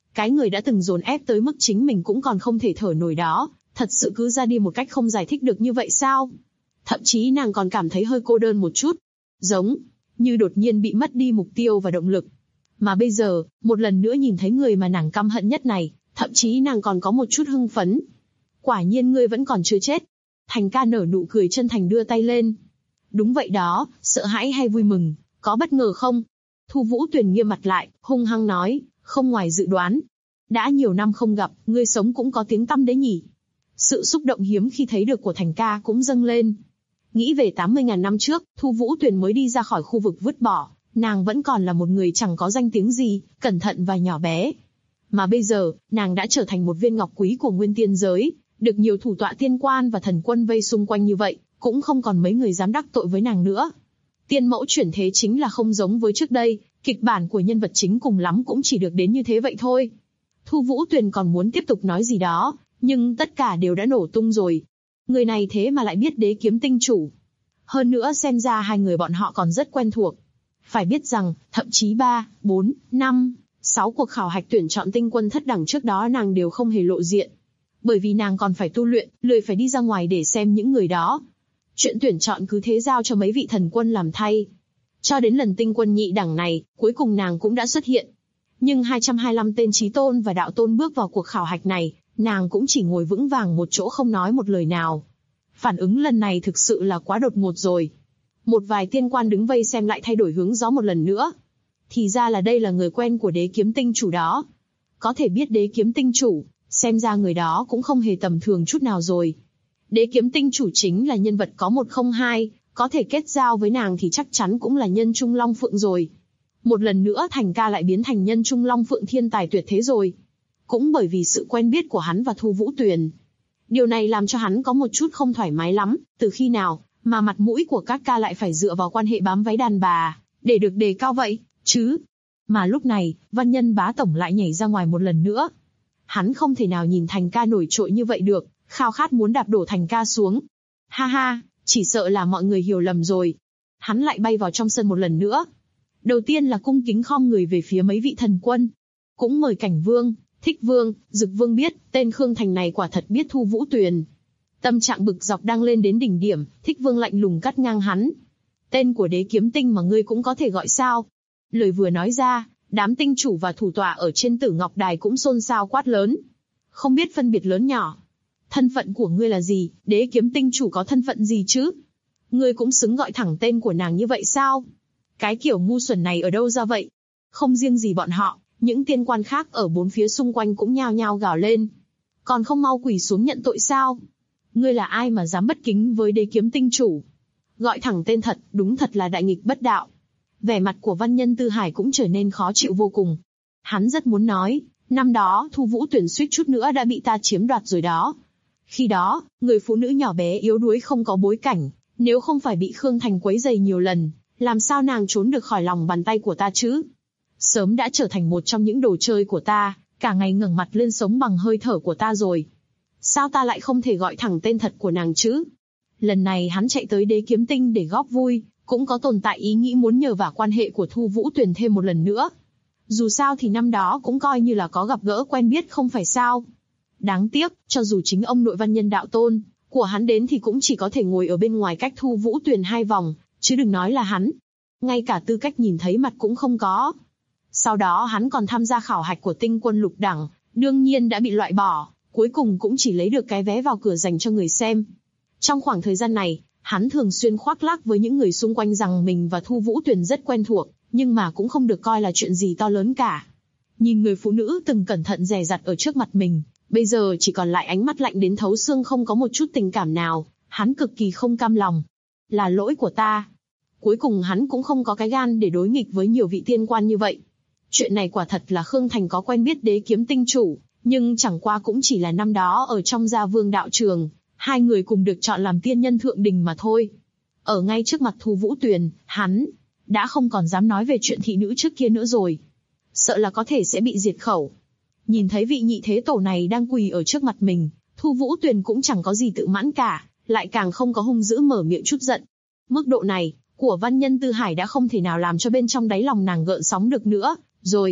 Cái người đã từng dồn ép tới mức chính mình cũng còn không thể thở nổi đó, thật sự cứ ra đi một cách không giải thích được như vậy sao? Thậm chí nàng còn cảm thấy hơi cô đơn một chút. Giống như đột nhiên bị mất đi mục tiêu và động lực. Mà bây giờ, một lần nữa nhìn thấy người mà nàng căm hận nhất này, thậm chí nàng còn có một chút hưng phấn. Quả nhiên ngươi vẫn còn chưa chết. Thành ca nở nụ cười chân thành đưa tay lên. Đúng vậy đó, sợ hãi hay vui mừng, có bất ngờ không? Thu Vũ Tuyền nghiêm mặt lại, hung hăng nói, không ngoài dự đoán. Đã nhiều năm không gặp, ngươi sống cũng có tiếng tăm đấy nhỉ. Sự xúc động hiếm khi thấy được của Thành ca cũng dâng lên. Nghĩ về 80.000 năm trước, Thu Vũ Tuyền mới đi ra khỏi khu vực vứt bỏ, nàng vẫn còn là một người chẳng có danh tiếng gì, cẩn thận và nhỏ bé. Mà bây giờ, nàng đã trở thành một viên ngọc quý của nguyên tiên giới, được nhiều thủ tọa tiên quan và thần quân vây xung quanh như vậy, cũng không còn mấy người dám đắc tội với nàng nữa. Tiên mẫu chuyển thế chính là không giống với trước đây, kịch bản của nhân vật chính cùng lắm cũng chỉ được đến như thế vậy thôi. Thu Vũ Tuyền còn muốn tiếp tục nói gì đó, nhưng tất cả đều đã nổ tung rồi. Người này thế mà lại biết Đế Kiếm Tinh chủ. Hơn nữa xem ra hai người bọn họ còn rất quen thuộc. Phải biết rằng, thậm chí 3, 4, 5, 6 cuộc khảo hạch tuyển chọn tinh quân thất đẳng trước đó nàng đều không hề lộ diện. Bởi vì nàng còn phải tu luyện, lười phải đi ra ngoài để xem những người đó. Chuyện tuyển chọn cứ thế giao cho mấy vị thần quân làm thay. Cho đến lần tinh quân nhị đẳng này, cuối cùng nàng cũng đã xuất hiện. Nhưng 225 tên chí tôn và đạo tôn bước vào cuộc khảo hạch này, nàng cũng chỉ ngồi vững vàng một chỗ không nói một lời nào. Phản ứng lần này thực sự là quá đột ngột rồi. Một vài tiên quan đứng vây xem lại thay đổi hướng gió một lần nữa. Thì ra là đây là người quen của Đế Kiếm Tinh chủ đó. Có thể biết Đế Kiếm Tinh chủ, xem ra người đó cũng không hề tầm thường chút nào rồi. Đế Kiếm Tinh chủ chính là nhân vật có 102, có thể kết giao với nàng thì chắc chắn cũng là nhân trung long phượng rồi. Một lần nữa Thành ca lại biến thành nhân trung long phượng thiên tài tuyệt thế rồi. Cũng bởi vì sự quen biết của hắn và Thu Vũ Tuyền. Điều này làm cho hắn có một chút không thoải mái lắm, từ khi nào mà mặt mũi của các ca lại phải dựa vào quan hệ bám váy đàn bà, để được đề cao vậy, chứ? Mà lúc này, Văn Nhân bá tổng lại nhảy ra ngoài một lần nữa. Hắn không thể nào nhìn Thành ca nổi trội như vậy được, khao khát muốn đạp đổ Thành ca xuống. Ha ha, chỉ sợ là mọi người hiểu lầm rồi. Hắn lại bay vào trong sân một lần nữa. Đầu tiên là cung kính khom người về phía mấy vị thần quân. Cũng mời Cảnh Vương, Thích Vương, Dực Vương biết, tên Khương Thành này quả thật biết Thu Vũ Tuyền. Tâm trạng bực dọc đang lên đến đỉnh điểm, Thích Vương lạnh lùng cắt ngang hắn. Tên của Đế Kiếm Tinh mà ngươi cũng có thể gọi sao? Lời vừa nói ra, đám tinh chủ và thủ tọa ở trên Tử Ngọc Đài cũng xôn xao quát lớn. Không biết phân biệt lớn nhỏ. Thân phận của ngươi là gì, Đế Kiếm Tinh chủ có thân phận gì chứ? Ngươi cũng xứng gọi thẳng tên của nàng như vậy sao? Cái kiểu ngu xuẩn này ở đâu ra vậy? Không riêng gì bọn họ, những tiên quan khác ở bốn phía xung quanh cũng nhao nhao gào lên. Còn không mau quỳ xuống nhận tội sao? Ngươi là ai mà dám bất kính với Đế Kiếm Tinh chủ? Gọi thẳng tên thật, đúng thật là đại nghịch bất đạo. Vẻ mặt của Văn Nhân Tư Hải cũng trở nên khó chịu vô cùng. Hắn rất muốn nói, năm đó Thu Vũ Tuyền suýt chút nữa đã bị ta chiếm đoạt rồi đó. Khi đó, người phụ nữ nhỏ bé yếu đuối không có bối cảnh, nếu không phải bị Khương Thành quấy rầy nhiều lần, làm sao nàng trốn được khỏi lòng bàn tay của ta chứ? Sớm đã trở thành một trong những đồ chơi của ta, cả ngày ngẩng mặt lên sống bằng hơi thở của ta rồi. Sao ta lại không thể gọi thẳng tên thật của nàng chứ? Lần này hắn chạy tới Đế Kiếm Tinh để góp vui, cũng có tồn tại ý nghĩ muốn nhờ vả quan hệ của Thu Vũ Tuyền thêm một lần nữa. Dù sao thì năm đó cũng coi như là có gặp gỡ quen biết không phải sao. Đáng tiếc, cho dù chính ông nội Văn Nhân đạo tôn của hắn đến thì cũng chỉ có thể ngồi ở bên ngoài cách Thu Vũ Tuyền 2 vòng, chứ đừng nói là hắn. Ngay cả tư cách nhìn thấy mặt cũng không có. Sau đó hắn còn tham gia khảo hạch của tinh quân lục đẳng, đương nhiên đã bị loại bỏ, cuối cùng cũng chỉ lấy được cái vé vào cửa dành cho người xem. Trong khoảng thời gian này, hắn thường xuyên khoác lác với những người xung quanh rằng mình và Thu Vũ Tuyền rất quen thuộc, nhưng mà cũng không được coi là chuyện gì to lớn cả. Nhìn người phụ nữ từng cẩn thận dè dặt ở trước mặt mình, bây giờ chỉ còn lại ánh mắt lạnh đến thấu xương không có một chút tình cảm nào, hắn cực kỳ không cam lòng. Là lỗi của ta. Cuối cùng hắn cũng không có cái gan để đối nghịch với nhiều vị tiên quan như vậy. Chuyện này quả thật là Khương Thành có quen biết Đế Kiếm Tinh chủ, nhưng chẳng qua cũng chỉ là năm đó ở trong Gia Vương đạo trường, hai người cùng được chọn làm tiên nhân thượng đình mà thôi. Ở ngay trước mặt Thu Vũ Tuyền, hắn đã không còn dám nói về chuyện thị nữ trước kia nữa rồi. Sợ là có thể sẽ bị diệt khẩu. Nhìn thấy vị nhị thế tổ này đang quỳ ở trước mặt mình, Thu Vũ Tuyền cũng chẳng có gì tự mãn cả, lại càng không có hung dữ mở miệng chút giận. Mức độ này của Văn Nhân Tư Hải đã không thể nào làm cho bên trong đáy lòng nàng gợn sóng được nữa, rồi.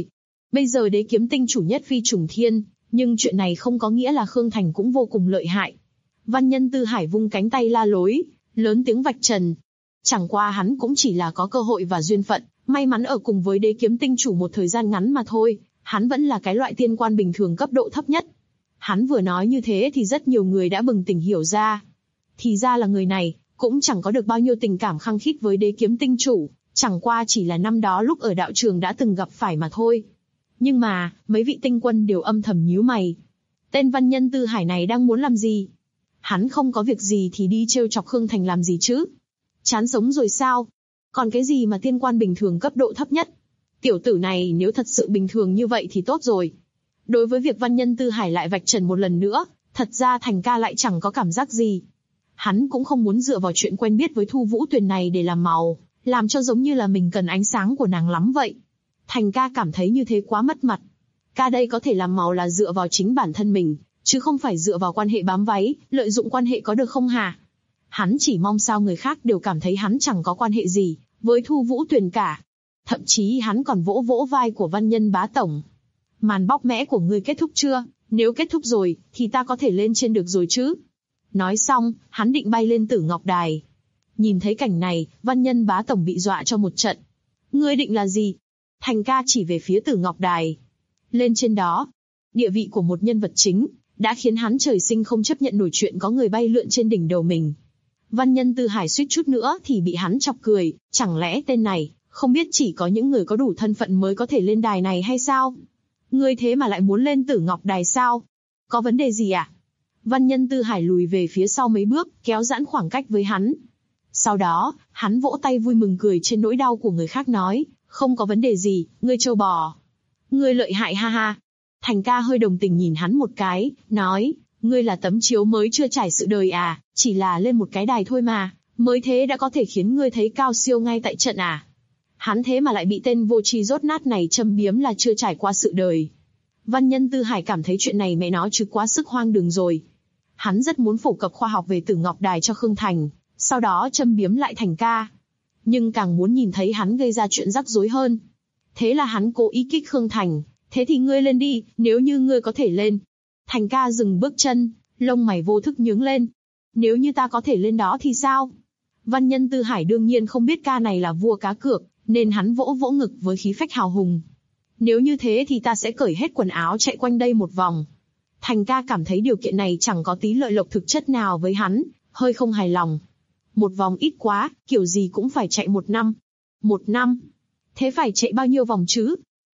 Bây giờ đế kiếm tinh chủ nhất phi trùng thiên, nhưng chuyện này không có nghĩa là Khương Thành cũng vô cùng lợi hại. Văn Nhân Tư Hải vung cánh tay la lối, lớn tiếng vạch trần. Chẳng qua hắn cũng chỉ là có cơ hội và duyên phận, may mắn ở cùng với đế kiếm tinh chủ một thời gian ngắn mà thôi, hắn vẫn là cái loại tiên quan bình thường cấp độ thấp nhất. Hắn vừa nói như thế thì rất nhiều người đã bừng tỉnh hiểu ra. Thì ra là người này, cũng chẳng có được bao nhiêu tình cảm khăng khít với đế kiếm tinh chủ, chẳng qua chỉ là năm đó lúc ở đạo trường đã từng gặp phải mà thôi. Nhưng mà, mấy vị tinh quân đều âm thầm nhíu mày. Tên Văn Nhân Tư Hải này đang muốn làm gì? Hắn không có việc gì thì đi trêu chọc Khương Thành làm gì chứ? Chán sống rồi sao? Còn cái gì mà tiên quan bình thường cấp độ thấp nhất? Tiểu tử này nếu thật sự bình thường như vậy thì tốt rồi. Đối với việc Văn Nhân Tư Hải lại vạch trần một lần nữa, thật ra Thành ca lại chẳng có cảm giác gì. Hắn cũng không muốn dựa vào chuyện quen biết với Thu Vũ Tuyền này để làm màu, làm cho giống như là mình cần ánh sáng của nàng lắm vậy. Thành ca cảm thấy như thế quá mất mặt. Ca đây có thể làm màu là dựa vào chính bản thân mình, chứ không phải dựa vào quan hệ bám váy, lợi dụng quan hệ có được không hả? Hắn chỉ mong sao người khác đều cảm thấy hắn chẳng có quan hệ gì với Thu Vũ Tuyền cả. Thậm chí hắn còn vỗ vỗ vai của Văn Nhân bá tổng. Màn bóc mẽ của ngươi kết thúc chưa? Nếu kết thúc rồi, thì ta có thể lên trên được rồi chứ? Nói xong, hắn định bay lên Tử Ngọc Đài. Nhìn thấy cảnh này, Văn Nhân bá tổng bị dọa cho một trận. Ngươi định là gì? Thành ca chỉ về phía Tử Ngọc Đài. Lên trên đó, địa vị của một nhân vật chính, đã khiến hắn trời sinh không chấp nhận nổi chuyện có người bay lượn trên đỉnh đầu mình. Văn Nhân Tư Hải suýt chút nữa thì bị hắn chọc cười, chẳng lẽ tên này, không biết chỉ có những người có đủ thân phận mới có thể lên đài này hay sao? Ngươi thế mà lại muốn lên Tử Ngọc Đài sao? Có vấn đề gì à? Văn Nhân Tư Hải lùi về phía sau mấy bước, kéo giãn khoảng cách với hắn. Sau đó, hắn vỗ tay vui mừng cười trên nỗi đau của người khác nói, không có vấn đề gì, ngươi trâu bò. Ngươi lợi hại ha ha. Thành ca hơi đồng tình nhìn hắn một cái, nói, ngươi là tấm chiếu mới chưa trải sự đời à, chỉ là lên một cái đài thôi mà, mới thế đã có thể khiến ngươi thấy cao siêu ngay tại trận à. Hắn thế mà lại bị tên vô tri rốt nát này châm biếm là chưa trải qua sự đời. Văn Nhân Tư Hải cảm thấy chuyện này mẹ nó chứ quá sức hoang đường rồi. Hắn rất muốn phổ cập khoa học về Tử Ngọc Đài cho Khương Thành, sau đó châm biếm lại Thành ca. Nhưng càng muốn nhìn thấy hắn gây ra chuyện rắc rối hơn. Thế là hắn cố ý kích Khương Thành, thế thì ngươi lên đi, nếu như ngươi có thể lên. Thành ca dừng bước chân, lông mày vô thức nhướng lên. Nếu như ta có thể lên đó thì sao? Văn Nhân Tư Hải đương nhiên không biết ca này là vua cá cược, nên hắn vỗ vỗ ngực với khí phách hào hùng. Nếu như thế thì ta sẽ cởi hết quần áo chạy quanh đây một vòng. Thành ca cảm thấy điều kiện này chẳng có tí lợi lộc thực chất nào với hắn, hơi không hài lòng. Một vòng ít quá, kiểu gì cũng phải chạy 1 năm. 1 năm? Thế phải chạy bao nhiêu vòng chứ?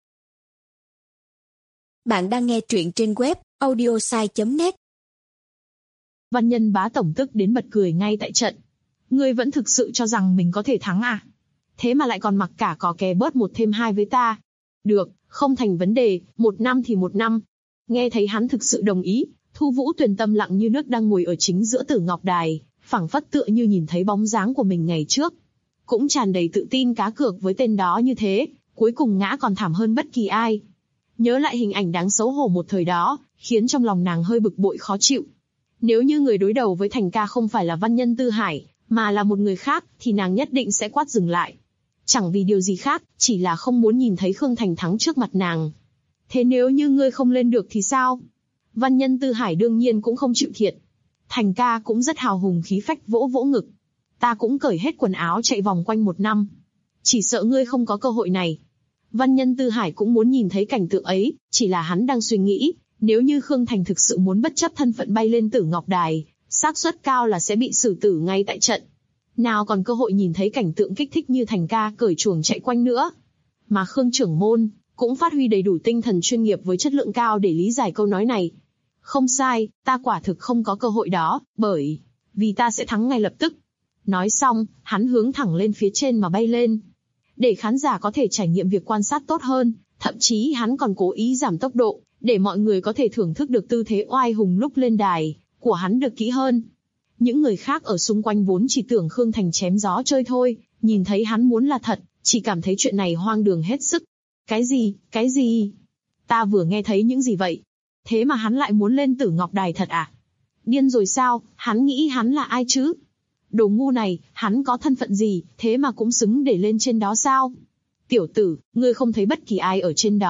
Bạn đang nghe truyện trên web audiosai.net. Văn Nhân bá tổng tức đến bật cười ngay tại trận. Ngươi vẫn thực sự cho rằng mình có thể thắng à? Thế mà lại còn mặc cả cò kè bớt 1 thêm 2 với ta. Được, không thành vấn đề, 1 năm thì 1 năm. Nghe thấy hắn thực sự đồng ý, Thu Vũ Tuyền tâm lặng như nước đang ngồi ở chính giữa Tử Ngọc Đài, phảng phất tựa như nhìn thấy bóng dáng của mình ngày trước. Cũng tràn đầy tự tin cá cược với tên đó như thế, cuối cùng ngã còn thảm hơn bất kỳ ai. Nhớ lại hình ảnh đáng xấu hổ một thời đó, khiến trong lòng nàng hơi bực bội khó chịu. Nếu như người đối đầu với Thành ca không phải là Văn Nhân Tư Hải, mà là một người khác, thì nàng nhất định sẽ quát dừng lại. Chẳng vì điều gì khác, chỉ là không muốn nhìn thấy Khương Thành thắng trước mặt nàng. Thế nếu như ngươi không lên được thì sao? Văn Nhân Tư Hải đương nhiên cũng không chịu thiệt. Thành ca cũng rất hào hùng khí phách vỗ vỗ ngực. Ta cũng cởi hết quần áo chạy vòng quanh 1 năm. Chỉ sợ ngươi không có cơ hội này. Văn Nhân Tư Hải cũng muốn nhìn thấy cảnh tượng ấy, chỉ là hắn đang suy nghĩ, nếu như Khương Thành thực sự muốn bất chấp thân phận bay lên Tử Ngọc Đài, xác suất cao là sẽ bị xử tử ngay tại trận. Nào còn cơ hội nhìn thấy cảnh tượng kích thích như Thành ca cởi chuồng chạy quanh nữa. Mà Khương trưởng môn cũng phát huy đầy đủ tinh thần chuyên nghiệp với chất lượng cao để lý giải câu nói này. Không sai, ta quả thực không có cơ hội đó, bởi vì ta sẽ thắng ngay lập tức. Nói xong, hắn hướng thẳng lên phía trên mà bay lên. Để khán giả có thể trải nghiệm việc quan sát tốt hơn, thậm chí hắn còn cố ý giảm tốc độ, để mọi người có thể thưởng thức được tư thế oai hùng lúc lên đài của hắn được kỹ hơn. Những người khác ở xung quanh vốn chỉ tưởng Khương Thành chém gió chơi thôi, nhìn thấy hắn muốn là thật, chỉ cảm thấy chuyện này hoang đường hết sức. Cái gì? Cái gì? Ta vừa nghe thấy những gì vậy? Thế mà hắn lại muốn lên Tử Ngọc Đài thật à? Điên rồi sao? Hắn nghĩ hắn là ai chứ? Đồ ngu này, hắn có thân phận gì, thế mà cũng xứng để lên trên đó sao? Tiểu tử, ngươi không thấy bất kỳ ai ở trên đó,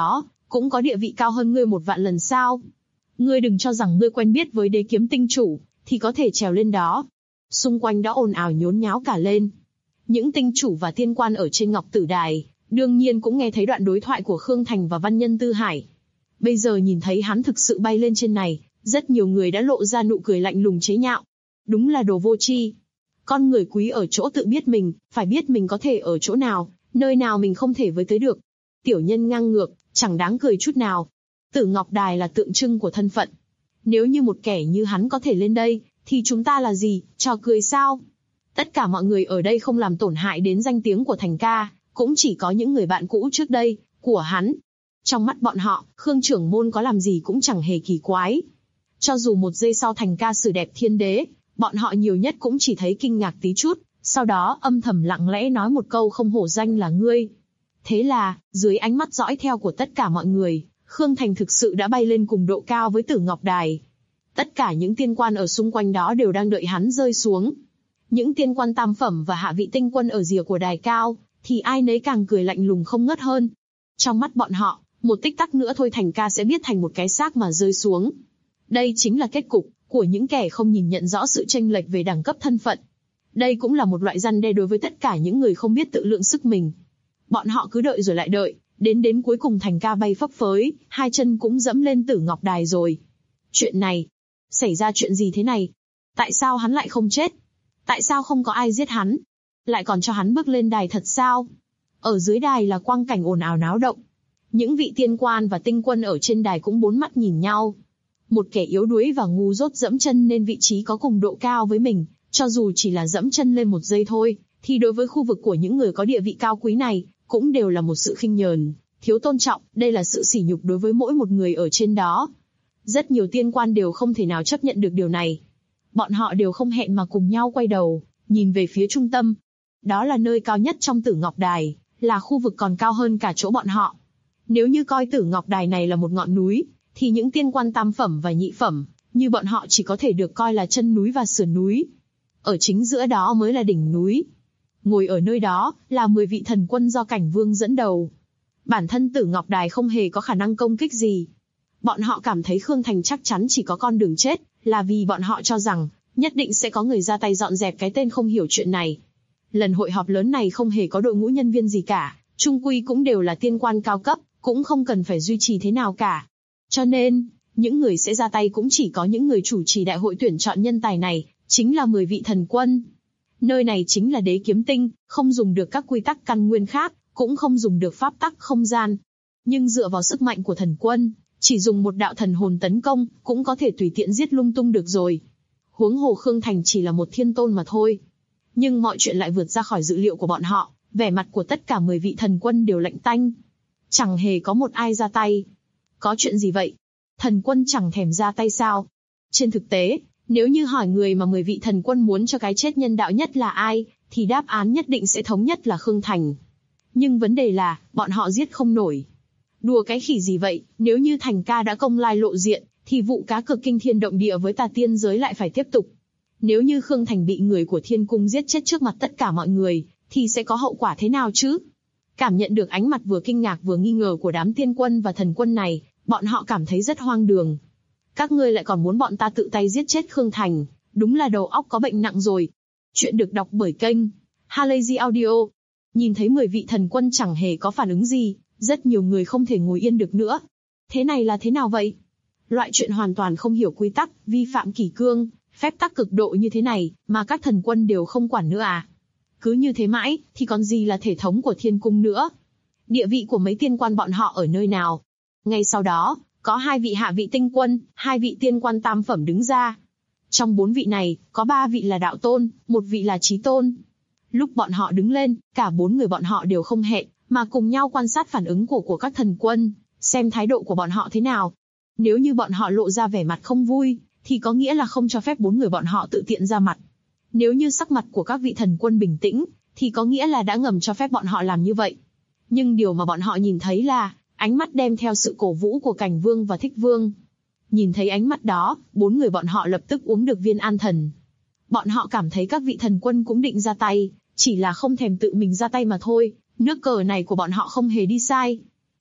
cũng có địa vị cao hơn ngươi 1 vạn lần sao? Ngươi đừng cho rằng ngươi quen biết với đế kiếm tinh chủ, thì có thể trèo lên đó. Xung quanh đã ồn ào nhốn nháo cả lên. Những tinh chủ và tiên quan ở trên Ngọc Tử Đài, đương nhiên cũng nghe thấy đoạn đối thoại của Khương Thành và Văn Nhân Tư Hải. Bây giờ nhìn thấy hắn thực sự bay lên trên này, rất nhiều người đã lộ ra nụ cười lạnh lùng chế nhạo. Đúng là đồ vô tri. Con người quý ở chỗ tự biết mình, phải biết mình có thể ở chỗ nào, nơi nào mình không thể với tới được. Tiểu nhân ngang ngược, chẳng đáng cười chút nào. Tử Ngọc Đài là tượng trưng của thân phận. Nếu như một kẻ như hắn có thể lên đây, thì chúng ta là gì, trò cười sao? Tất cả mọi người ở đây không làm tổn hại đến danh tiếng của Thành ca, cũng chỉ có những người bạn cũ trước đây, của hắn. Trong mắt bọn họ, Khương trưởng môn có làm gì cũng chẳng hề kỳ quái. Cho dù 1 giây sau Thành ca xử đẹp thiên đế, bọn họ nhiều nhất cũng chỉ thấy kinh ngạc tí chút, sau đó âm thầm lặng lẽ nói một câu không hổ danh là ngươi. Thế là, dưới ánh mắt dõi theo của tất cả mọi người, Khương Thành thực sự đã bay lên cùng độ cao với Tử Ngọc Đài. Tất cả những tiên quan ở xung quanh đó đều đang đợi hắn rơi xuống. Những tiên quan tam phẩm và hạ vị tinh quân ở rìa của đài cao, thì ai nấy càng cười lạnh lùng không ngớt hơn. Trong mắt bọn họ, một tích tắc nữa thôi Thành ca sẽ biết thành một cái xác mà rơi xuống. Đây chính là kết cục của những kẻ không nhìn nhận rõ sự chênh lệch về đẳng cấp thân phận. Đây cũng là một loại răn đe đối với tất cả những người không biết tự lượng sức mình. Bọn họ cứ đợi rồi lại đợi, đến cuối cùng Thành ca bay phấp phới, 2 chân cũng dẫm lên Tử Ngọc Đài rồi. Chuyện này, xảy ra chuyện gì thế này? Tại sao hắn lại không chết? Tại sao không có ai giết hắn? Lại còn cho hắn bước lên đài thật sao? Ở dưới đài là quang cảnh ồn ào náo động. Những vị tiên quan và tinh quân ở trên đài cũng bốn mắt nhìn nhau. Một kẻ yếu đuối và ngu dốt dẫm chân lên vị trí có cùng độ cao với mình, cho dù chỉ là dẫm chân lên 1 giây thôi, thì đối với khu vực của những người có địa vị cao quý này, cũng đều là một sự khinh nhờn, thiếu tôn trọng, đây là sự sỉ nhục đối với mỗi một người ở trên đó. Rất nhiều tiên quan đều không thể nào chấp nhận được điều này. Bọn họ đều không hẹn mà cùng nhau quay đầu, nhìn về phía trung tâm. Đó là nơi cao nhất trong Tử Ngọc Đài, là khu vực còn cao hơn cả chỗ bọn họ. Nếu như coi Tử Ngọc Đài này là một ngọn núi, thì những tiên quan tam phẩm và nhị phẩm, như bọn họ chỉ có thể được coi là chân núi và sườn núi. Ở chính giữa đó mới là đỉnh núi. Ngồi ở nơi đó, là 10 vị thần quân do Cảnh Vương dẫn đầu. Bản thân Tử Ngọc Đài không hề có khả năng công kích gì. Bọn họ cảm thấy Khương Thành chắc chắn chỉ có con đường chết, là vì bọn họ cho rằng, nhất định sẽ có người ra tay dọn dẹp cái tên không hiểu chuyện này. Lần hội họp lớn này không hề có đội ngũ nhân viên gì cả, chung quy cũng đều là tiên quan cao cấp, cũng không cần phải duy trì thế nào cả. Cho nên, những người sẽ ra tay cũng chỉ có những người chủ trì đại hội tuyển chọn nhân tài này, chính là 10 vị thần quân. Nơi này chính là đế kiếm tinh, không dùng được các quy tắc căn nguyên khác, cũng không dùng được pháp tắc không gian. Nhưng dựa vào sức mạnh của thần quân, chỉ dùng một đạo thần hồn tấn công, cũng có thể tùy tiện giết lung tung được rồi. Huống hồ Khương Thành chỉ là một thiên tôn mà thôi. Nhưng mọi chuyện lại vượt ra khỏi dự liệu của bọn họ, vẻ mặt của tất cả 10 vị thần quân đều lạnh tanh. Chẳng hề có một ai ra tay. Có chuyện gì vậy? Thần quân chẳng thèm ra tay sao? Trên thực tế, nếu như hỏi người mà 10 vị thần quân muốn cho cái chết nhân đạo nhất là ai, thì đáp án nhất định sẽ thống nhất là Khương Thành. Nhưng vấn đề là, bọn họ giết không nổi. Đùa cái khỉ gì vậy, nếu như Thành ca đã công lai lộ diện, thì vụ cá cược kinh thiên động địa với tà tiên giới lại phải tiếp tục. Nếu như Khương Thành bị người của thiên cung giết chết trước mặt tất cả mọi người, thì sẽ có hậu quả thế nào chứ? Cảm nhận được ánh mặt vừa kinh ngạc vừa nghi ngờ của đám tiên quân và thần quân này, bọn họ cảm thấy rất hoang đường. Các ngươi lại còn muốn bọn ta tự tay giết chết Khương Thành, đúng là đầu óc có bệnh nặng rồi. Chuyện được đọc bởi kênh Halazy Audio. Nhìn thấy 10 vị thần quân chẳng hề có phản ứng gì, rất nhiều người không thể ngồi yên được nữa. Thế này là thế nào vậy? Loại chuyện hoàn toàn không hiểu quy tắc, vi phạm kỷ cương, phép tắc cực độ như thế này, mà các thần quân đều không quản nữa à? Cứ như thế mãi, thì còn gì là thể thống của thiên cung nữa? Địa vị của mấy tiên quan bọn họ ở nơi nào? Ngay sau đó, có 2 vị hạ vị tinh quân, 2 vị tiên quan tam phẩm đứng ra. Trong 4 vị này, có 3 vị là đạo tôn, 1 vị là chí tôn. Lúc bọn họ đứng lên, cả 4 người bọn họ đều không hẹn, mà cùng nhau quan sát phản ứng của các thần quân, xem thái độ của bọn họ thế nào. Nếu như bọn họ lộ ra vẻ mặt không vui, thì có nghĩa là không cho phép 4 người bọn họ tự tiện ra mặt. Nếu như sắc mặt của các vị thần quân bình tĩnh, thì có nghĩa là đã ngầm cho phép bọn họ làm như vậy. Nhưng điều mà bọn họ nhìn thấy là ánh mắt đem theo sự cổ vũ của Cảnh Vương và Thích Vương. Nhìn thấy ánh mắt đó, 4 người bọn họ lập tức uống được viên an thần. Bọn họ cảm thấy các vị thần quân cũng định ra tay, chỉ là không thèm tự mình ra tay mà thôi. Nước cờ này của bọn họ không hề đi sai.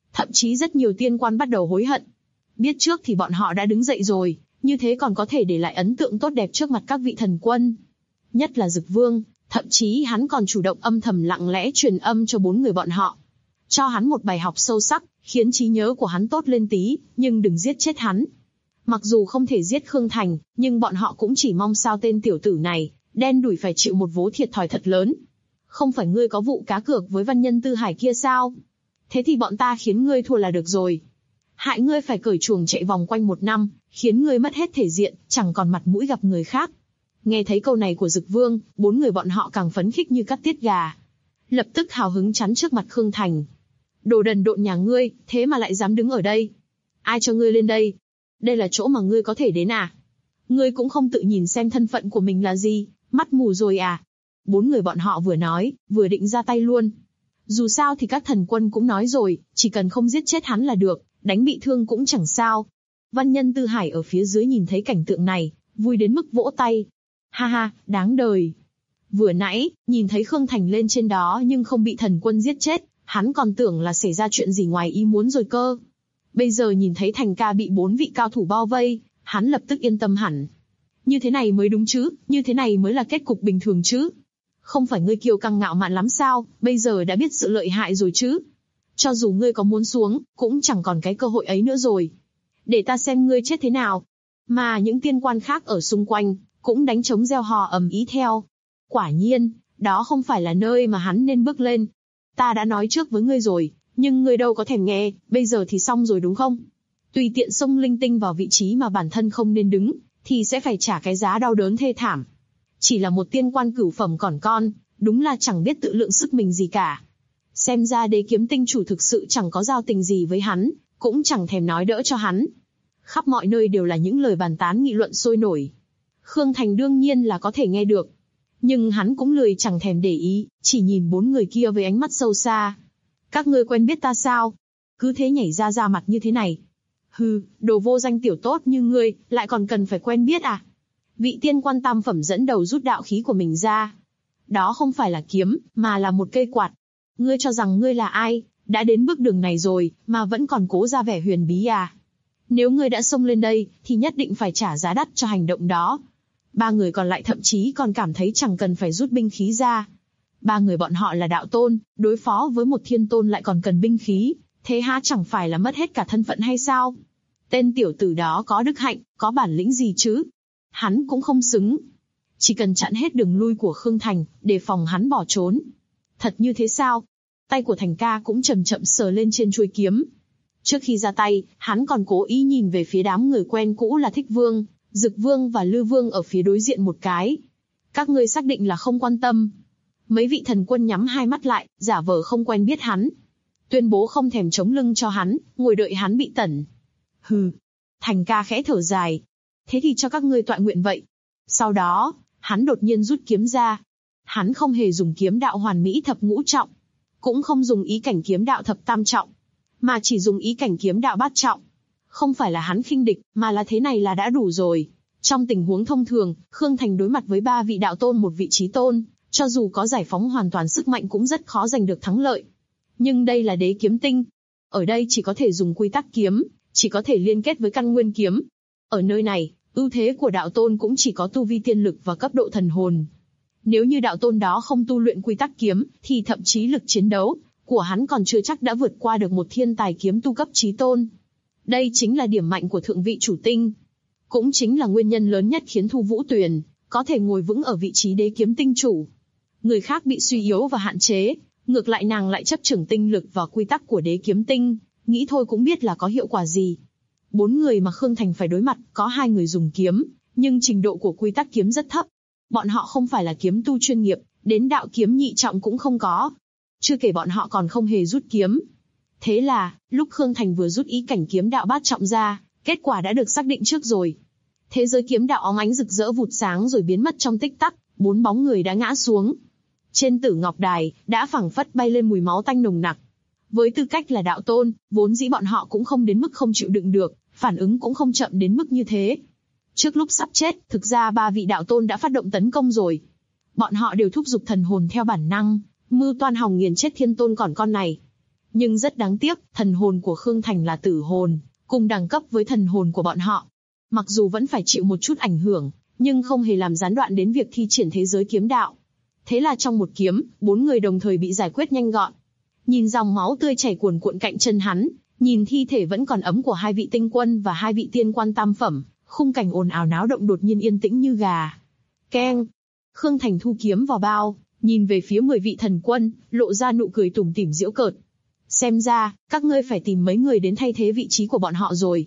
Thậm chí rất nhiều tiên quan bắt đầu hối hận. Biết trước thì bọn họ đã đứng dậy rồi, như thế còn có thể để lại ấn tượng tốt đẹp trước mặt các vị thần quân. Nhất là Dực Vương, thậm chí hắn còn chủ động âm thầm lặng lẽ truyền âm cho 4 người bọn họ. Cho hắn một bài học sâu sắc, khiến trí nhớ của hắn tốt lên tí, nhưng đừng giết chết hắn. Mặc dù không thể giết Khương Thành, nhưng bọn họ cũng chỉ mong sao tên tiểu tử này, đen đủi phải chịu một vố thiệt thòi thật lớn. Không phải ngươi có vụ cá cược với văn nhân Tư Hải kia sao? Thế thì bọn ta khiến ngươi thua là được rồi. Hại ngươi phải cởi chuồng chạy vòng quanh 1 năm, khiến ngươi mất hết thể diện, chẳng còn mặt mũi gặp người khác. Nghe thấy câu này của Dực Vương, 4 người bọn họ càng phấn khích như cắt tiết gà. Lập tức hào hứng chắn trước mặt Khương Thành. Đồ đần độn nhà ngươi, thế mà lại dám đứng ở đây. Ai cho ngươi lên đây? Đây là chỗ mà ngươi có thể đến à? Ngươi cũng không tự nhìn xem thân phận của mình là gì, mắt mù rồi à? 4 người bọn họ vừa nói, vừa định ra tay luôn. Dù sao thì các thần quân cũng nói rồi, chỉ cần không giết chết hắn là được, đánh bị thương cũng chẳng sao. Văn nhân Tư Hải ở phía dưới nhìn thấy cảnh tượng này, vui đến mức vỗ tay. Ha ha, đáng đời. Vừa nãy, nhìn thấy Khương Thành lên trên đó nhưng không bị thần quân giết chết, hắn còn tưởng là xảy ra chuyện gì ngoài ý muốn rồi cơ. Bây giờ nhìn thấy Thành ca bị 4 vị cao thủ bao vây, hắn lập tức yên tâm hẳn. Như thế này mới đúng chứ, như thế này mới là kết cục bình thường chứ. Không phải ngươi kiêu căng ngạo mạn lắm sao, bây giờ đã biết sự lợi hại rồi chứ. Cho dù ngươi có muốn xuống, cũng chẳng còn cái cơ hội ấy nữa rồi. Để ta xem ngươi chết thế nào. Mà những tiên quan khác ở xung quanh, cũng đánh trống reo hò ầm ĩ theo. Quả nhiên, đó không phải là nơi mà hắn nên bước lên. Ta đã nói trước với ngươi rồi, nhưng ngươi đâu có thèm nghe, bây giờ thì xong rồi đúng không? Tùy tiện xông linh tinh vào vị trí mà bản thân không nên đứng, thì sẽ phải trả cái giá đau đớn thê thảm. Chỉ là một tiên quan cửu phẩm còn con, đúng là chẳng biết tự lượng sức mình gì cả. Xem ra Đế Kiếm Tinh chủ thực sự chẳng có giao tình gì với hắn, cũng chẳng thèm nói đỡ cho hắn. Khắp mọi nơi đều là những lời bàn tán nghị luận sôi nổi. Khương Thành đương nhiên là có thể nghe được. Nhưng hắn cũng lười chẳng thèm để ý, chỉ nhìn 4 người kia với ánh mắt sâu xa. Các ngươi quen biết ta sao? Cứ thế nhảy ra mặt như thế này. Hừ, đồ vô danh tiểu tốt như ngươi, lại còn cần phải quen biết à? Vị tiên quan tam phẩm dẫn đầu rút đạo khí của mình ra. Đó không phải là kiếm, mà là một cây quạt. Ngươi cho rằng ngươi là ai, đã đến bước đường này rồi, mà vẫn còn cố ra vẻ huyền bí à? Nếu ngươi đã xông lên đây, thì nhất định phải trả giá đắt cho hành động đó. 3 người còn lại thậm chí còn cảm thấy chẳng cần phải rút binh khí ra. 3 người bọn họ là đạo tôn, đối phó với một thiên tôn lại còn cần binh khí, thế há chẳng phải là mất hết cả thân phận hay sao? Tên tiểu tử đó có đức hạnh, có bản lĩnh gì chứ? Hắn cũng không xứng. Chỉ cần chặn hết đường lui của Khương Thành, đề phòng hắn bỏ trốn. Thật như thế sao? Tay của Thành ca cũng chậm chậm sờ lên trên chuôi kiếm. Trước khi ra tay, hắn còn cố ý nhìn về phía đám người quen cũ là Thích Vương, Dực Vương và Lư Vương ở phía đối diện một cái. Các ngươi xác định là không quan tâm. Mấy vị thần quân nhắm hai mắt lại, giả vờ không quen biết hắn. Tuyên bố không thèm chống lưng cho hắn, ngồi đợi hắn bị tẩn. Hừ. Thành ca khẽ thở dài. Thế thì cho các ngươi tọa nguyện vậy. Sau đó, hắn đột nhiên rút kiếm ra. Hắn không hề dùng kiếm đạo hoàn mỹ thập ngũ trọng. Cũng không dùng ý cảnh kiếm đạo thập tam trọng. Mà chỉ dùng ý cảnh kiếm đạo bát trọng. Không phải là hắn khinh địch, mà là thế này là đã đủ rồi. Trong tình huống thông thường, Khương Thành đối mặt với 3 vị đạo tôn một vị chí tôn, cho dù có giải phóng hoàn toàn sức mạnh cũng rất khó giành được thắng lợi. Nhưng đây là Đế Kiếm Tinh. Ở đây chỉ có thể dùng quy tắc kiếm, chỉ có thể liên kết với căn nguyên kiếm. Ở nơi này, ưu thế của đạo tôn cũng chỉ có tu vi tiên lực và cấp độ thần hồn. Nếu như đạo tôn đó không tu luyện quy tắc kiếm, thì thậm chí lực chiến đấu của hắn còn chưa chắc đã vượt qua được một thiên tài kiếm tu cấp chí tôn. Đây chính là điểm mạnh của thượng vị chủ tinh. Cũng chính là nguyên nhân lớn nhất khiến Thu Vũ Tuyền có thể ngồi vững ở vị trí Đế Kiếm Tinh chủ. Người khác bị suy yếu và hạn chế, ngược lại nàng lại chấp chưởng tinh lực và quy tắc của Đế Kiếm Tinh, nghĩ thôi cũng biết là có hiệu quả gì. 4 người mà Khương Thành phải đối mặt, có 2 người dùng kiếm, nhưng trình độ của quy tắc kiếm rất thấp. Bọn họ không phải là kiếm tu chuyên nghiệp, đến đạo kiếm nhị trọng cũng không có. Chưa kể bọn họ còn không hề rút kiếm. Thế là, lúc Khương Thành vừa rút ý cảnh kiếm đạo bát trọng ra, kết quả đã được xác định trước rồi. Thế giới kiếm đạo óng ánh rực rỡ vụt sáng rồi biến mất trong tích tắc, 4 bóng người đã ngã xuống. Trên Tử Ngọc Đài, đã phảng phất bay lên mùi máu tanh nồng nặc. Với tư cách là đạo tôn, vốn dĩ bọn họ cũng không đến mức không chịu đựng được, phản ứng cũng không chậm đến mức như thế. Trước lúc sắp chết, thực ra 3 vị đạo tôn đã phát động tấn công rồi. Bọn họ đều thúc giục thần hồn theo bản năng, mưu toan hòng nghiền chết thiên tôn còn con này. Nhưng rất đáng tiếc, thần hồn của Khương Thành là tử hồn, cùng đẳng cấp với thần hồn của bọn họ. Mặc dù vẫn phải chịu một chút ảnh hưởng, nhưng không hề làm gián đoạn đến việc thi triển thế giới kiếm đạo. Thế là trong một kiếm, 4 người đồng thời bị giải quyết nhanh gọn. Nhìn dòng máu tươi chảy cuồn cuộn cạnh chân hắn, nhìn thi thể vẫn còn ấm của 2 vị tinh quân và 2 vị tiên quan tam phẩm, khung cảnh ồn ào náo động đột nhiên yên tĩnh như gà. Keng! Khương Thành thu kiếm vào bao, nhìn về phía 10 vị thần quân, lộ ra nụ cười tủm tỉm giễu cợt. Xem ra, các ngươi phải tìm mấy người đến thay thế vị trí của bọn họ rồi.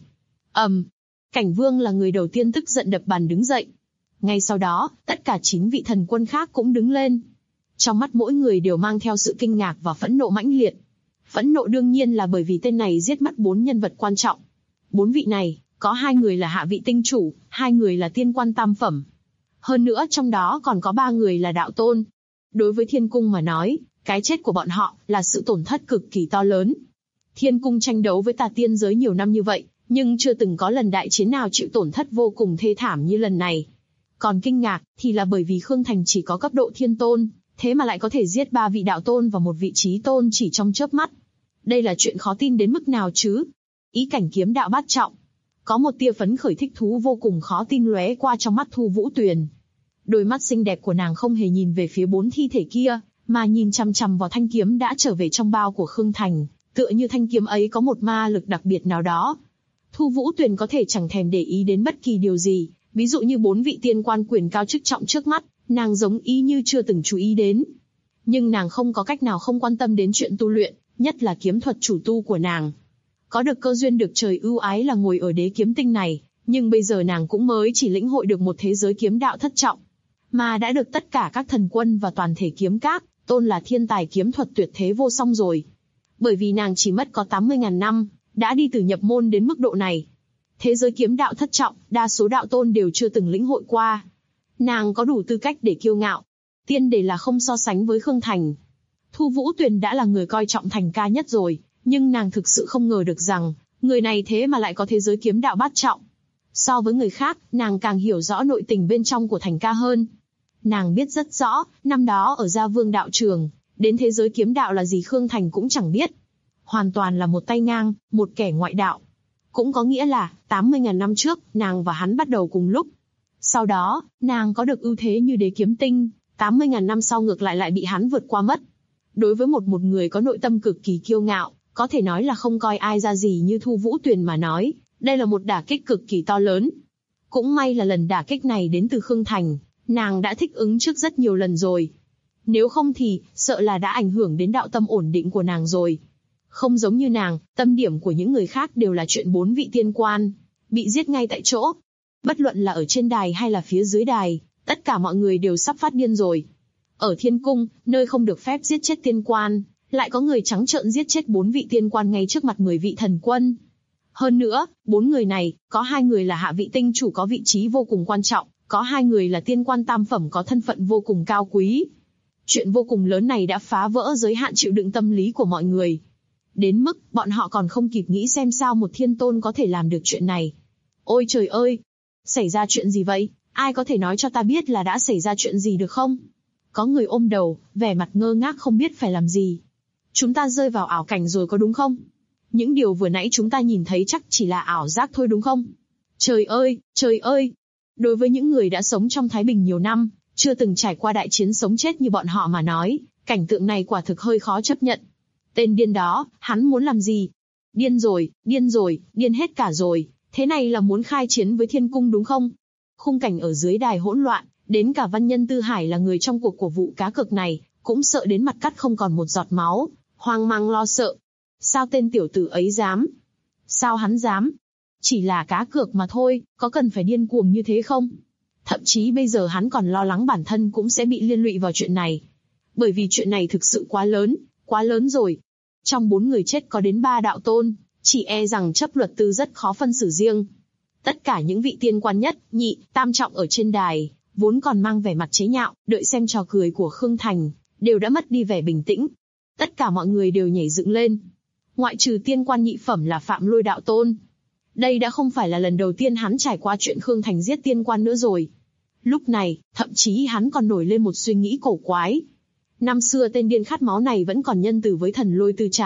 Cảnh Vương là người đầu tiên tức giận đập bàn đứng dậy. Ngay sau đó, tất cả 9 vị thần quân khác cũng đứng lên. Trong mắt mỗi người đều mang theo sự kinh ngạc và phẫn nộ mãnh liệt. Phẫn nộ đương nhiên là bởi vì tên này giết mất 4 nhân vật quan trọng. 4 vị này, có 2 người là hạ vị tinh chủ, 2 người là tiên quan tam phẩm. Hơn nữa trong đó còn có 3 người là đạo tôn. Đối với Thiên Cung mà nói, cái chết của bọn họ là sự tổn thất cực kỳ to lớn. Thiên Cung tranh đấu với Tà Tiên giới nhiều năm như vậy, nhưng chưa từng có lần đại chiến nào chịu tổn thất vô cùng thê thảm như lần này. Còn kinh ngạc thì là bởi vì Khương Thành chỉ có cấp độ thiên tôn, thế mà lại có thể giết 3 vị đạo tôn và 1 vị trí tôn chỉ trong chớp mắt. Đây là chuyện khó tin đến mức nào chứ? Ý cảnh kiếm đạo bát trọng. Có một tia phấn khởi thích thú vô cùng khó tin lóe qua trong mắt Thu Vũ Tuyền. Đôi mắt xinh đẹp của nàng không hề nhìn về phía 4 thi thể kia, mà nhìn chằm chằm vào thanh kiếm đã trở về trong bao của Khương Thành, tựa như thanh kiếm ấy có một ma lực đặc biệt nào đó. Thu Vũ Tuyền có thể chẳng thèm để ý đến bất kỳ điều gì, ví dụ như 4 vị tiên quan quyền cao chức trọng trước mắt, nàng giống y như chưa từng chú ý đến. Nhưng nàng không có cách nào không quan tâm đến chuyện tu luyện, nhất là kiếm thuật chủ tu của nàng. Có được cơ duyên được trời ưu ái là ngồi ở đế kiếm tinh này, nhưng bây giờ nàng cũng mới chỉ lĩnh hội được một thế giới kiếm đạo thất trọng, mà đã được tất cả các thần quân và toàn thể kiếm các tôn là thiên tài kiếm thuật tuyệt thế vô song rồi. Bởi vì nàng chỉ mất có 80.000 năm, đã đi từ nhập môn đến mức độ này. Thế giới kiếm đạo thất trọng, đa số đạo tôn đều chưa từng lĩnh hội qua. Nàng có đủ tư cách để kiêu ngạo. Tiên đề là không so sánh với Khương Thành. Thu Vũ Tuyền đã là người coi trọng Thành ca nhất rồi, nhưng nàng thực sự không ngờ được rằng, người này thế mà lại có thế giới kiếm đạo bát trọng. So với người khác, nàng càng hiểu rõ nội tình bên trong của Thành ca hơn. Nàng biết rất rõ, năm đó ở Gia Vương đạo trường, đến thế giới kiếm đạo là gì Khương Thành cũng chẳng biết. Hoàn toàn là một tay ngang, một kẻ ngoại đạo. Cũng có nghĩa là, 80.000 năm trước, nàng và hắn bắt đầu cùng lúc. Sau đó, nàng có được ưu thế như đế kiếm tinh, 80.000 năm sau ngược lại bị hắn vượt qua mất. Đối với một người có nội tâm cực kỳ kiêu ngạo, có thể nói là không coi ai ra gì như Thu Vũ Tuyền mà nói, đây là một đả kích cực kỳ to lớn. Cũng may là lần đả kích này đến từ Khương Thành, nàng đã thích ứng trước rất nhiều lần rồi. Nếu không thì, sợ là đã ảnh hưởng đến đạo tâm ổn định của nàng rồi. Không giống như nàng, tâm điểm của những người khác đều là chuyện 4 vị tiên quan bị giết ngay tại chỗ. Bất luận là ở trên đài hay là phía dưới đài, tất cả mọi người đều sắp phát điên rồi. Ở Thiên Cung, nơi không được phép giết chết tiên quan, lại có người trắng trợn giết chết 4 vị tiên quan ngay trước mặt 10 vị thần quân. Hơn nữa, 4 người này, có 2 người là hạ vị tinh chủ có vị trí vô cùng quan trọng, có 2 người là tiên quan tam phẩm có thân phận vô cùng cao quý. Chuyện vô cùng lớn này đã phá vỡ giới hạn chịu đựng tâm lý của mọi người. Đến mức, bọn họ còn không kịp nghĩ xem sao một thiên tôn có thể làm được chuyện này. Ôi trời ơi! Xảy ra chuyện gì vậy? Ai có thể nói cho ta biết là đã xảy ra chuyện gì được không? Có người ôm đầu, vẻ mặt ngơ ngác không biết phải làm gì. Chúng ta rơi vào ảo cảnh rồi có đúng không? Những điều vừa nãy chúng ta nhìn thấy chắc chỉ là ảo giác thôi đúng không? Trời ơi, trời ơi! Đối với những người đã sống trong Thái Bình nhiều năm, chưa từng trải qua đại chiến sống chết như bọn họ mà nói, cảnh tượng này quả thực hơi khó chấp nhận. Tên điên đó, hắn muốn làm gì? Điên rồi, điên hết cả rồi, thế này là muốn khai chiến với Thiên Cung đúng không? Khung cảnh ở dưới đài hỗn loạn, đến cả Văn Nhân Tư Hải là người trong cuộc của vụ cá cược này, cũng sợ đến mặt cắt không còn một giọt máu, hoang mang lo sợ. Sao tên tiểu tử ấy dám? Sao hắn dám? Chỉ là cá cược mà thôi, có cần phải điên cuồng như thế không? Thậm chí bây giờ hắn còn lo lắng bản thân cũng sẽ bị liên lụy vào chuyện này. Bởi vì chuyện này thực sự quá lớn rồi. Trong 4 người chết có đến 3 đạo tôn, chỉ e rằng chấp luật tư rất khó phân xử riêng. Tất cả những vị tiên quan nhất, nhị, tam trọng ở trên đài, vốn còn mang vẻ mặt chế nhạo, đợi xem trò cười của Khương Thành, đều đã mất đi vẻ bình tĩnh. Tất cả mọi người đều nhảy dựng lên. Ngoại trừ tiên quan nhị phẩm là Phạm Lôi đạo tôn. Đây đã không phải là lần đầu tiên hắn trải qua chuyện Khương Thành giết tiên quan nữa rồi. Lúc này, thậm chí hắn còn nổi lên một suy nghĩ cổ quái. Năm xưa tên điên khát máu này vẫn còn nhân từ với thần Lôi Tư Trán,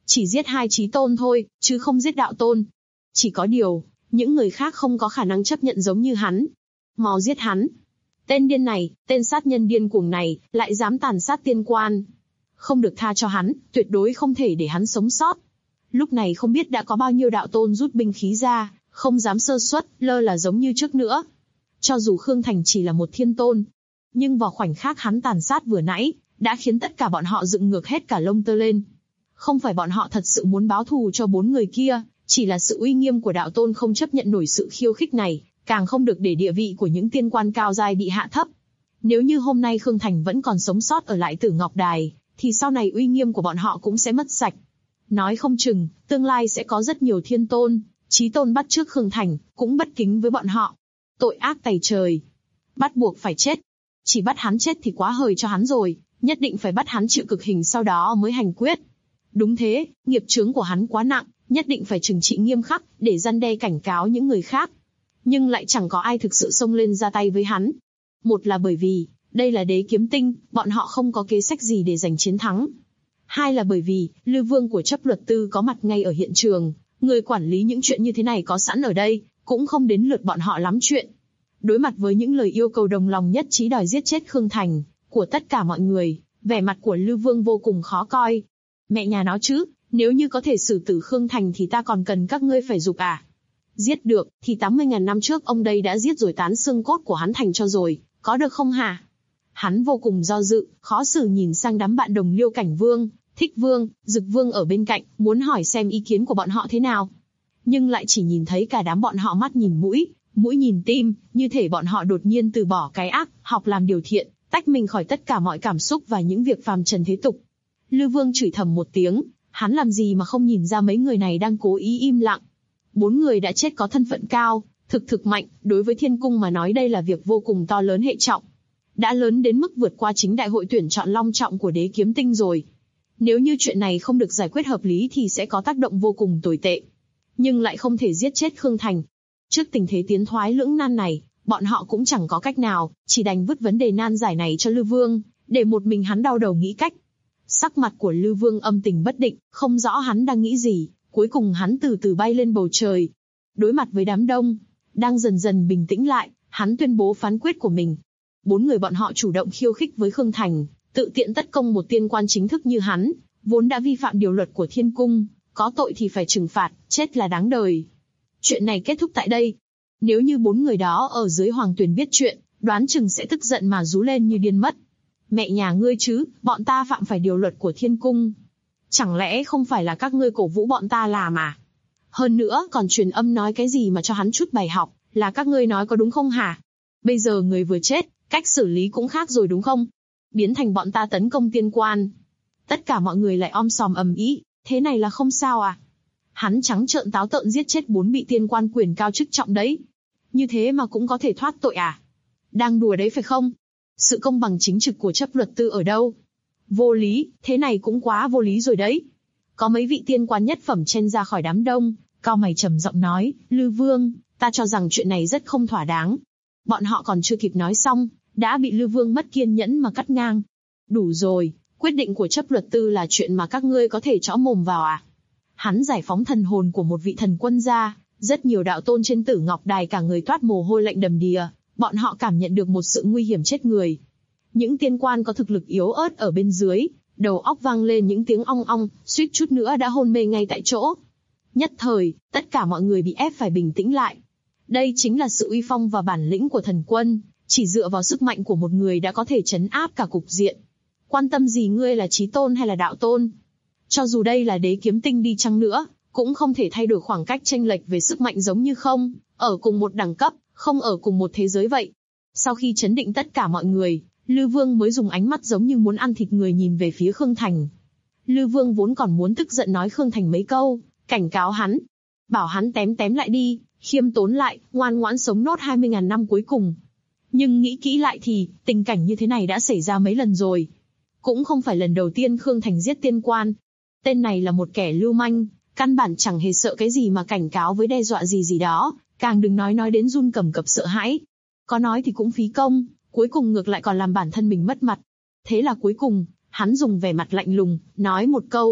Chỉ giết 2 chí tôn thôi, chứ không giết đạo tôn. Chỉ có điều, những người khác không có khả năng chấp nhận giống như hắn. Mau giết hắn. Tên điên này, tên sát nhân điên cuồng này, lại dám tàn sát tiên quan. Không được tha cho hắn, tuyệt đối không thể để hắn sống sót. Lúc này không biết đã có bao nhiêu đạo tôn rút binh khí ra, không dám sơ suất, lơ là giống như trước nữa. Cho dù Khương Thành chỉ là một thiên tôn, nhưng vào khoảnh khắc hắn tàn sát vừa nãy, đã khiến tất cả bọn họ dựng ngược hết cả lông tơ lên. Không phải bọn họ thật sự muốn báo thù cho 4 người kia, chỉ là sự uy nghiêm của đạo tôn không chấp nhận nổi sự khiêu khích này, càng không được để địa vị của những tiên quan cao giai bị hạ thấp. Nếu như hôm nay Khương Thành vẫn còn sống sót ở lại Tử Ngọc Đài, thì sau này uy nghiêm của bọn họ cũng sẽ mất sạch. Nói không chừng, tương lai sẽ có rất nhiều thiên tôn, chí tôn bắt chước Khương Thành, cũng bất kính với bọn họ. Tội ác tày trời. Bắt buộc phải chết. Chỉ bắt hắn chết thì quá hời cho hắn rồi, nhất định phải bắt hắn chịu cực hình sau đó mới hành quyết. Đúng thế, nghiệp chướng của hắn quá nặng, nhất định phải trừng trị nghiêm khắc, để răn đe cảnh cáo những người khác. Nhưng lại chẳng có ai thực sự xông lên ra tay với hắn. Một là bởi vì, đây là Đế Kiếm Tinh, bọn họ không có kế sách gì để giành chiến thắng. Hai là bởi vì, Lư Vương của chấp luật tư có mặt ngay ở hiện trường, người quản lý những chuyện như thế này có sẵn ở đây, cũng không đến lượt bọn họ lắm chuyện. Đối mặt với những lời yêu cầu đồng lòng nhất trí đòi giết chết Khương Thành, của tất cả mọi người, vẻ mặt của Lư Vương vô cùng khó coi. Mẹ nhà nó chứ, nếu như có thể xử tử Khương Thành thì ta còn cần các ngươi phải giục à? Giết được, thì 80.000 năm trước ông đây đã giết rồi tán xương cốt của hắn thành cho rồi, có được không hả? Hắn vô cùng do dự, khó xử nhìn sang đám bạn đồng Liêu Cảnh Vương, Thích Vương, Dực Vương ở bên cạnh, muốn hỏi xem ý kiến của bọn họ thế nào. Nhưng lại chỉ nhìn thấy cả đám bọn họ mắt nhìn mũi, mũi nhìn tim, như thể bọn họ đột nhiên từ bỏ cái ác, học làm điều thiện, tách mình khỏi tất cả mọi cảm xúc và những việc phàm trần thế tục. Lư Vương chửi thầm một tiếng, hắn làm gì mà không nhìn ra mấy người này đang cố ý im lặng. 4 người đã chết có thân phận cao, thực mạnh, đối với thiên cung mà nói đây là việc vô cùng to lớn hệ trọng. Đã lớn đến mức vượt qua chính đại hội tuyển chọn long trọng của Đế Kiếm Tinh rồi. Nếu như chuyện này không được giải quyết hợp lý thì sẽ có tác động vô cùng tồi tệ. Nhưng lại không thể giết chết Khương Thành. Trước tình thế tiến thoái lưỡng nan này, bọn họ cũng chẳng có cách nào, chỉ đành vứt vấn đề nan giải này cho Lư Vương, để một mình hắn đau đầu nghĩ cách. Sắc mặt của Lư Vương âm tình bất định, không rõ hắn đang nghĩ gì, cuối cùng hắn từ từ bay lên bầu trời. Đối mặt với đám đông, đang dần dần bình tĩnh lại, hắn tuyên bố phán quyết của mình. 4 người bọn họ chủ động khiêu khích với Khương Thành, tự tiện tấn công một tiên quan chính thức như hắn, vốn đã vi phạm điều luật của thiên cung, có tội thì phải trừng phạt, chết là đáng đời. Chuyện này kết thúc tại đây. Nếu như 4 người đó ở dưới hoàng tuyền biết chuyện, đoán chừng sẽ tức giận mà rú lên như điên mất. Mẹ nhà ngươi chứ, bọn ta phạm phải điều luật của thiên cung. Chẳng lẽ không phải là các ngươi cổ vũ bọn ta làm à? Hơn nữa còn truyền âm nói cái gì mà cho hắn chút bài học, là các ngươi nói có đúng không hả? Bây giờ người vừa chết, cách xử lý cũng khác rồi đúng không? Biến thành bọn ta tấn công tiên quan. Tất cả mọi người lại om sòm ầm ĩ, thế này là không sao à? Hắn trắng trợn táo tợn giết chết 4 vị tiên quan quyền cao chức trọng đấy. Như thế mà cũng có thể thoát tội à? Đang đùa đấy phải không? Sự công bằng chính trực của chấp luật tư ở đâu? Vô lý, thế này cũng quá vô lý rồi đấy. Có mấy vị tiên quan nhất phẩm chen ra khỏi đám đông, cau mày trầm giọng nói, Lư Vương, ta cho rằng chuyện này rất không thỏa đáng. Bọn họ còn chưa kịp nói xong, đã bị Lư Vương mất kiên nhẫn mà cắt ngang. Đủ rồi, quyết định của chấp luật tư là chuyện mà các ngươi có thể chõ mồm vào à? Hắn giải phóng thần hồn của một vị thần quân ra, rất nhiều đạo tôn trên Tử Ngọc Đài cả người toát mồ hôi lạnh đầm đìa, bọn họ cảm nhận được một sự nguy hiểm chết người. Những tiên quan có thực lực yếu ớt ở bên dưới, đầu óc vang lên những tiếng ong ong, suýt chút nữa đã hôn mê ngay tại chỗ. Nhất thời, tất cả mọi người bị ép phải bình tĩnh lại. Đây chính là sự uy phong và bản lĩnh của thần quân, chỉ dựa vào sức mạnh của một người đã có thể trấn áp cả cục diện. Quan tâm gì ngươi là chí tôn hay là đạo tôn? Cho dù đây là Đế Kiếm Tinh đi chăng nữa, cũng không thể thay đổi khoảng cách chênh lệch về sức mạnh giống như không ở cùng một đẳng cấp, không ở cùng một thế giới vậy. Sau khi chấn định tất cả mọi người, Lư Vương mới dùng ánh mắt giống như muốn ăn thịt người nhìn về phía Khương Thành. Lư Vương vốn còn muốn tức giận nói Khương Thành mấy câu, cảnh cáo hắn, bảo hắn tém lại đi, khiêm tốn lại, ngoan ngoãn sống nốt 20.000 năm cuối cùng. Nhưng nghĩ kỹ lại thì, tình cảnh như thế này đã xảy ra mấy lần rồi. Cũng không phải lần đầu tiên Khương Thành giết tiên quan. Tên này là một kẻ lưu manh, căn bản chẳng hề sợ cái gì mà cảnh cáo với đe dọa gì đó, càng đừng nói đến run cầm cập sợ hãi. Có nói thì cũng phí công, cuối cùng ngược lại còn làm bản thân mình mất mặt. Thế là cuối cùng, hắn dùng vẻ mặt lạnh lùng, nói một câu.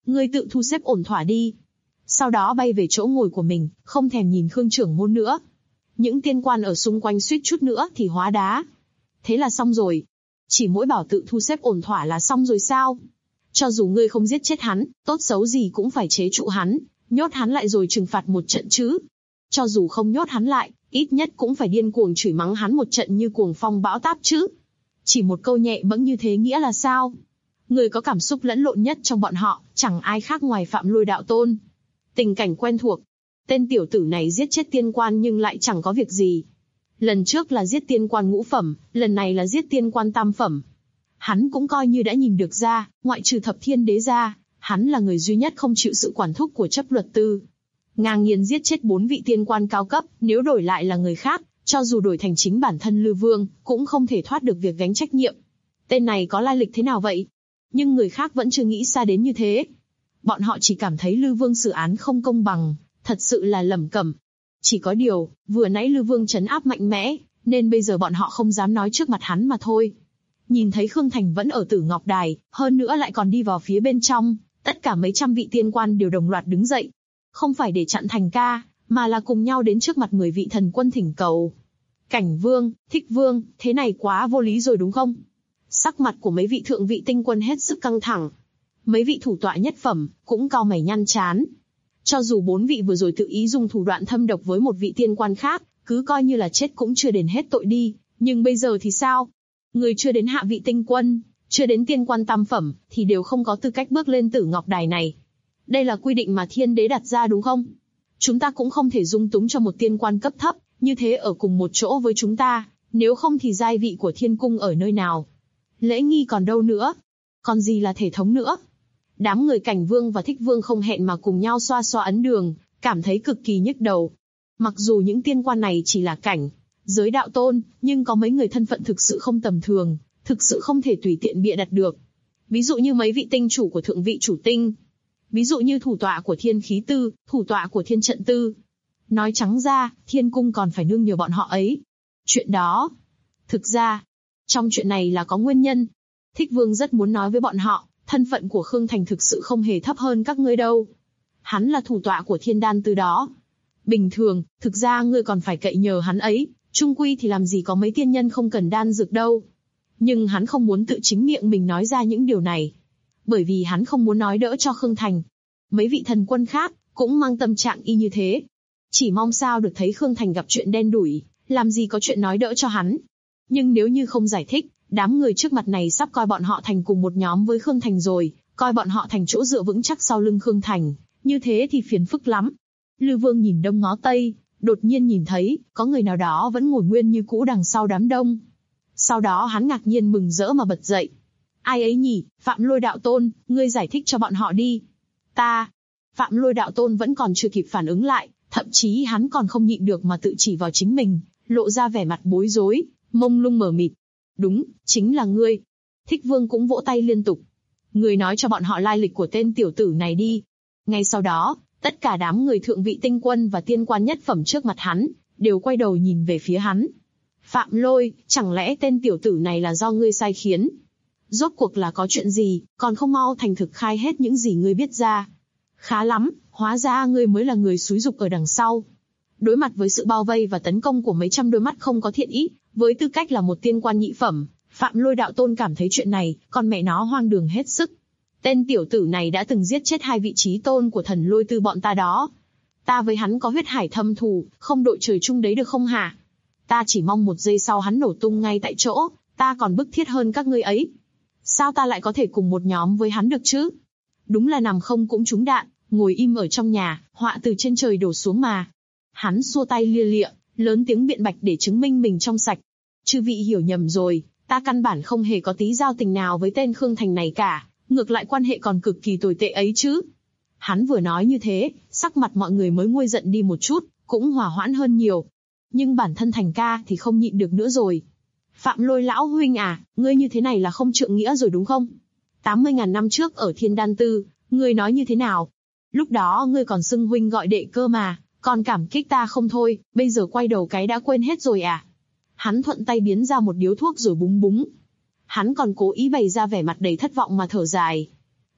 Ngươi tự thu xếp ổn thỏa đi. Sau đó bay về chỗ ngồi của mình, không thèm nhìn Khương trưởng môn nữa. Những tiên quan ở xung quanh suýt chút nữa thì hóa đá. Thế là xong rồi. Chỉ mỗi bảo tự thu xếp ổn thỏa là xong rồi sao? Cho dù ngươi không giết chết hắn, tốt xấu gì cũng phải chế trụ hắn, nhốt hắn lại rồi trừng phạt một trận chứ. Cho dù không nhốt hắn lại, ít nhất cũng phải điên cuồng chửi mắng hắn một trận như cuồng phong bão táp chứ. Chỉ một câu nhẹ bẫng như thế nghĩa là sao? Người có cảm xúc lẫn lộn nhất trong bọn họ, chẳng ai khác ngoài Phạm Lôi đạo tôn. Tình cảnh quen thuộc. Tên tiểu tử này giết chết tiên quan nhưng lại chẳng có việc gì. Lần trước là giết tiên quan ngũ phẩm, lần này là giết tiên quan tam phẩm. Hắn cũng coi như đã nhìn được ra, ngoại trừ Thập Thiên Đế ra, hắn là người duy nhất không chịu sự quản thúc của chấp luật tư. Ngang nhiên giết chết 4 vị tiên quan cao cấp, nếu đổi lại là người khác, cho dù đổi thành chính bản thân Lư Vương, cũng không thể thoát được việc gánh trách nhiệm. Tên này có lai lịch thế nào vậy? Nhưng người khác vẫn chưa nghĩ xa đến như thế. Bọn họ chỉ cảm thấy Lư Vương xử án không công bằng, thật sự là lẩm cẩm. Chỉ có điều, vừa nãy Lư Vương trấn áp mạnh mẽ, nên bây giờ bọn họ không dám nói trước mặt hắn mà thôi. Nhìn thấy Khương Thành vẫn ở Tử Ngọc Đài, hơn nữa lại còn đi vào phía bên trong, tất cả mấy trăm vị tiên quan đều đồng loạt đứng dậy. Không phải để chặn Thành ca, mà là cùng nhau đến trước mặt 10 vị thần quân thỉnh cầu. Cảnh Vương, Thích Vương, thế này quá vô lý rồi đúng không? Sắc mặt của mấy vị thượng vị tinh quân hết sức căng thẳng. Mấy vị thủ tọa nhất phẩm, cũng cau mày nhăn chán. Cho dù 4 vị vừa rồi tự ý dùng thủ đoạn thâm độc với một vị tiên quan khác, cứ coi như là chết cũng chưa đền hết tội đi, nhưng bây giờ thì sao? Người chưa đến hạ vị tinh quân, chưa đến tiên quan tam phẩm, thì đều không có tư cách bước lên Tử Ngọc Đài này. Đây là quy định mà Thiên Đế đặt ra đúng không? Chúng ta cũng không thể dung túng cho một tiên quan cấp thấp, như thế ở cùng một chỗ với chúng ta, nếu không thì giai vị của thiên cung ở nơi nào? Lễ nghi còn đâu nữa? Còn gì là thể thống nữa? Đám người Cảnh Vương và Thích Vương không hẹn mà cùng nhau xoa xoa ấn đường, cảm thấy cực kỳ nhức đầu. Mặc dù những tiên quan này chỉ là cảnh giới đạo tôn, nhưng có mấy người thân phận thực sự không tầm thường, thực sự không thể tùy tiện bịa đặt được. Ví dụ như mấy vị tinh chủ của thượng vị chủ tinh. Ví dụ như thủ tọa của Thiên Khí Tư, thủ tọa của Thiên Trận Tư. Nói trắng ra, thiên cung còn phải nương nhờ bọn họ ấy. Chuyện đó. Thực ra, trong chuyện này là có nguyên nhân. Thích Vương rất muốn nói với bọn họ, thân phận của Khương Thành thực sự không hề thấp hơn các ngươi đâu. Hắn là thủ tọa của Thiên Đan Tư đó. Bình thường, thực ra ngươi còn phải cậy nhờ hắn ấy, chung quy thì làm gì có mấy tiên nhân không cần đan dược đâu. Nhưng hắn không muốn tự chính miệng mình nói ra những điều này. Bởi vì hắn không muốn nói đỡ cho Khương Thành. Mấy vị thần quân khác, cũng mang tâm trạng y như thế. Chỉ mong sao được thấy Khương Thành gặp chuyện đen đủi, làm gì có chuyện nói đỡ cho hắn. Nhưng nếu như không giải thích, đám người trước mặt này sắp coi bọn họ thành cùng một nhóm với Khương Thành rồi, coi bọn họ thành chỗ dựa vững chắc sau lưng Khương Thành, như thế thì phiền phức lắm. Lư Vương nhìn đông ngó tây, đột nhiên nhìn thấy, có người nào đó vẫn ngồi nguyên như cũ đằng sau đám đông. Sau đó hắn ngạc nhiên mừng rỡ mà bật dậy. Ai ấy nhỉ, Phạm Lôi đạo tôn, ngươi giải thích cho bọn họ đi. Ta. Phạm Lôi đạo tôn vẫn còn chưa kịp phản ứng lại, thậm chí hắn còn không nhịn được mà tự chỉ vào chính mình, lộ ra vẻ mặt bối rối, mông lung mờ mịt. Đúng, chính là ngươi. Thích Vương cũng vỗ tay liên tục. Ngươi nói cho bọn họ lai lịch của tên tiểu tử này đi. Ngay sau đó, tất cả đám người thượng vị tinh quân và tiên quan nhất phẩm trước mặt hắn, đều quay đầu nhìn về phía hắn. Phạm Lôi, chẳng lẽ tên tiểu tử này là do ngươi sai khiến? Rốt cuộc là có chuyện gì, còn không mau thành thực khai hết những gì ngươi biết ra. Khá lắm, hóa ra ngươi mới là người xúi giục ở đằng sau. Đối mặt với sự bao vây và tấn công của mấy trăm đôi mắt không có thiện ý, với tư cách là một tiên quan nhị phẩm, Phạm Lôi đạo tôn cảm thấy chuyện này, con mẹ nó hoang đường hết sức. Tên tiểu tử này đã từng giết chết 2 vị trí tôn của thần Lôi Tư bọn ta đó. Ta với hắn có huyết hải thâm thù, không đội trời chung đấy được không hả? Ta chỉ mong 1 giây sau hắn nổ tung ngay tại chỗ, ta còn bức thiết hơn các ngươi ấy. Sao ta lại có thể cùng một nhóm với hắn được chứ? Đúng là nằm không cũng trúng đạn, ngồi im ở trong nhà, họa từ trên trời đổ xuống mà. Hắn xua tay lia lịa, lớn tiếng biện bạch để chứng minh mình trong sạch. Chư vị hiểu nhầm rồi, ta căn bản không hề có tí giao tình nào với tên Khương Thành này cả, ngược lại quan hệ còn cực kỳ tồi tệ ấy chứ. Hắn vừa nói như thế, sắc mặt mọi người mới nguôi giận đi một chút, cũng hòa hoãn hơn nhiều. Nhưng bản thân Thành ca thì không nhịn được nữa rồi. Phạm Lôi lão huynh à, ngươi như thế này là không trượng nghĩa rồi đúng không? 80.000 năm trước ở Thiên Đan Tư, ngươi nói như thế nào? Lúc đó ngươi còn xưng huynh gọi đệ cơ mà, còn cảm kích ta không thôi, bây giờ quay đầu cái đã quên hết rồi à? Hắn thuận tay biến ra một điếu thuốc rồi búng búng. Hắn còn cố ý bày ra vẻ mặt đầy thất vọng mà thở dài.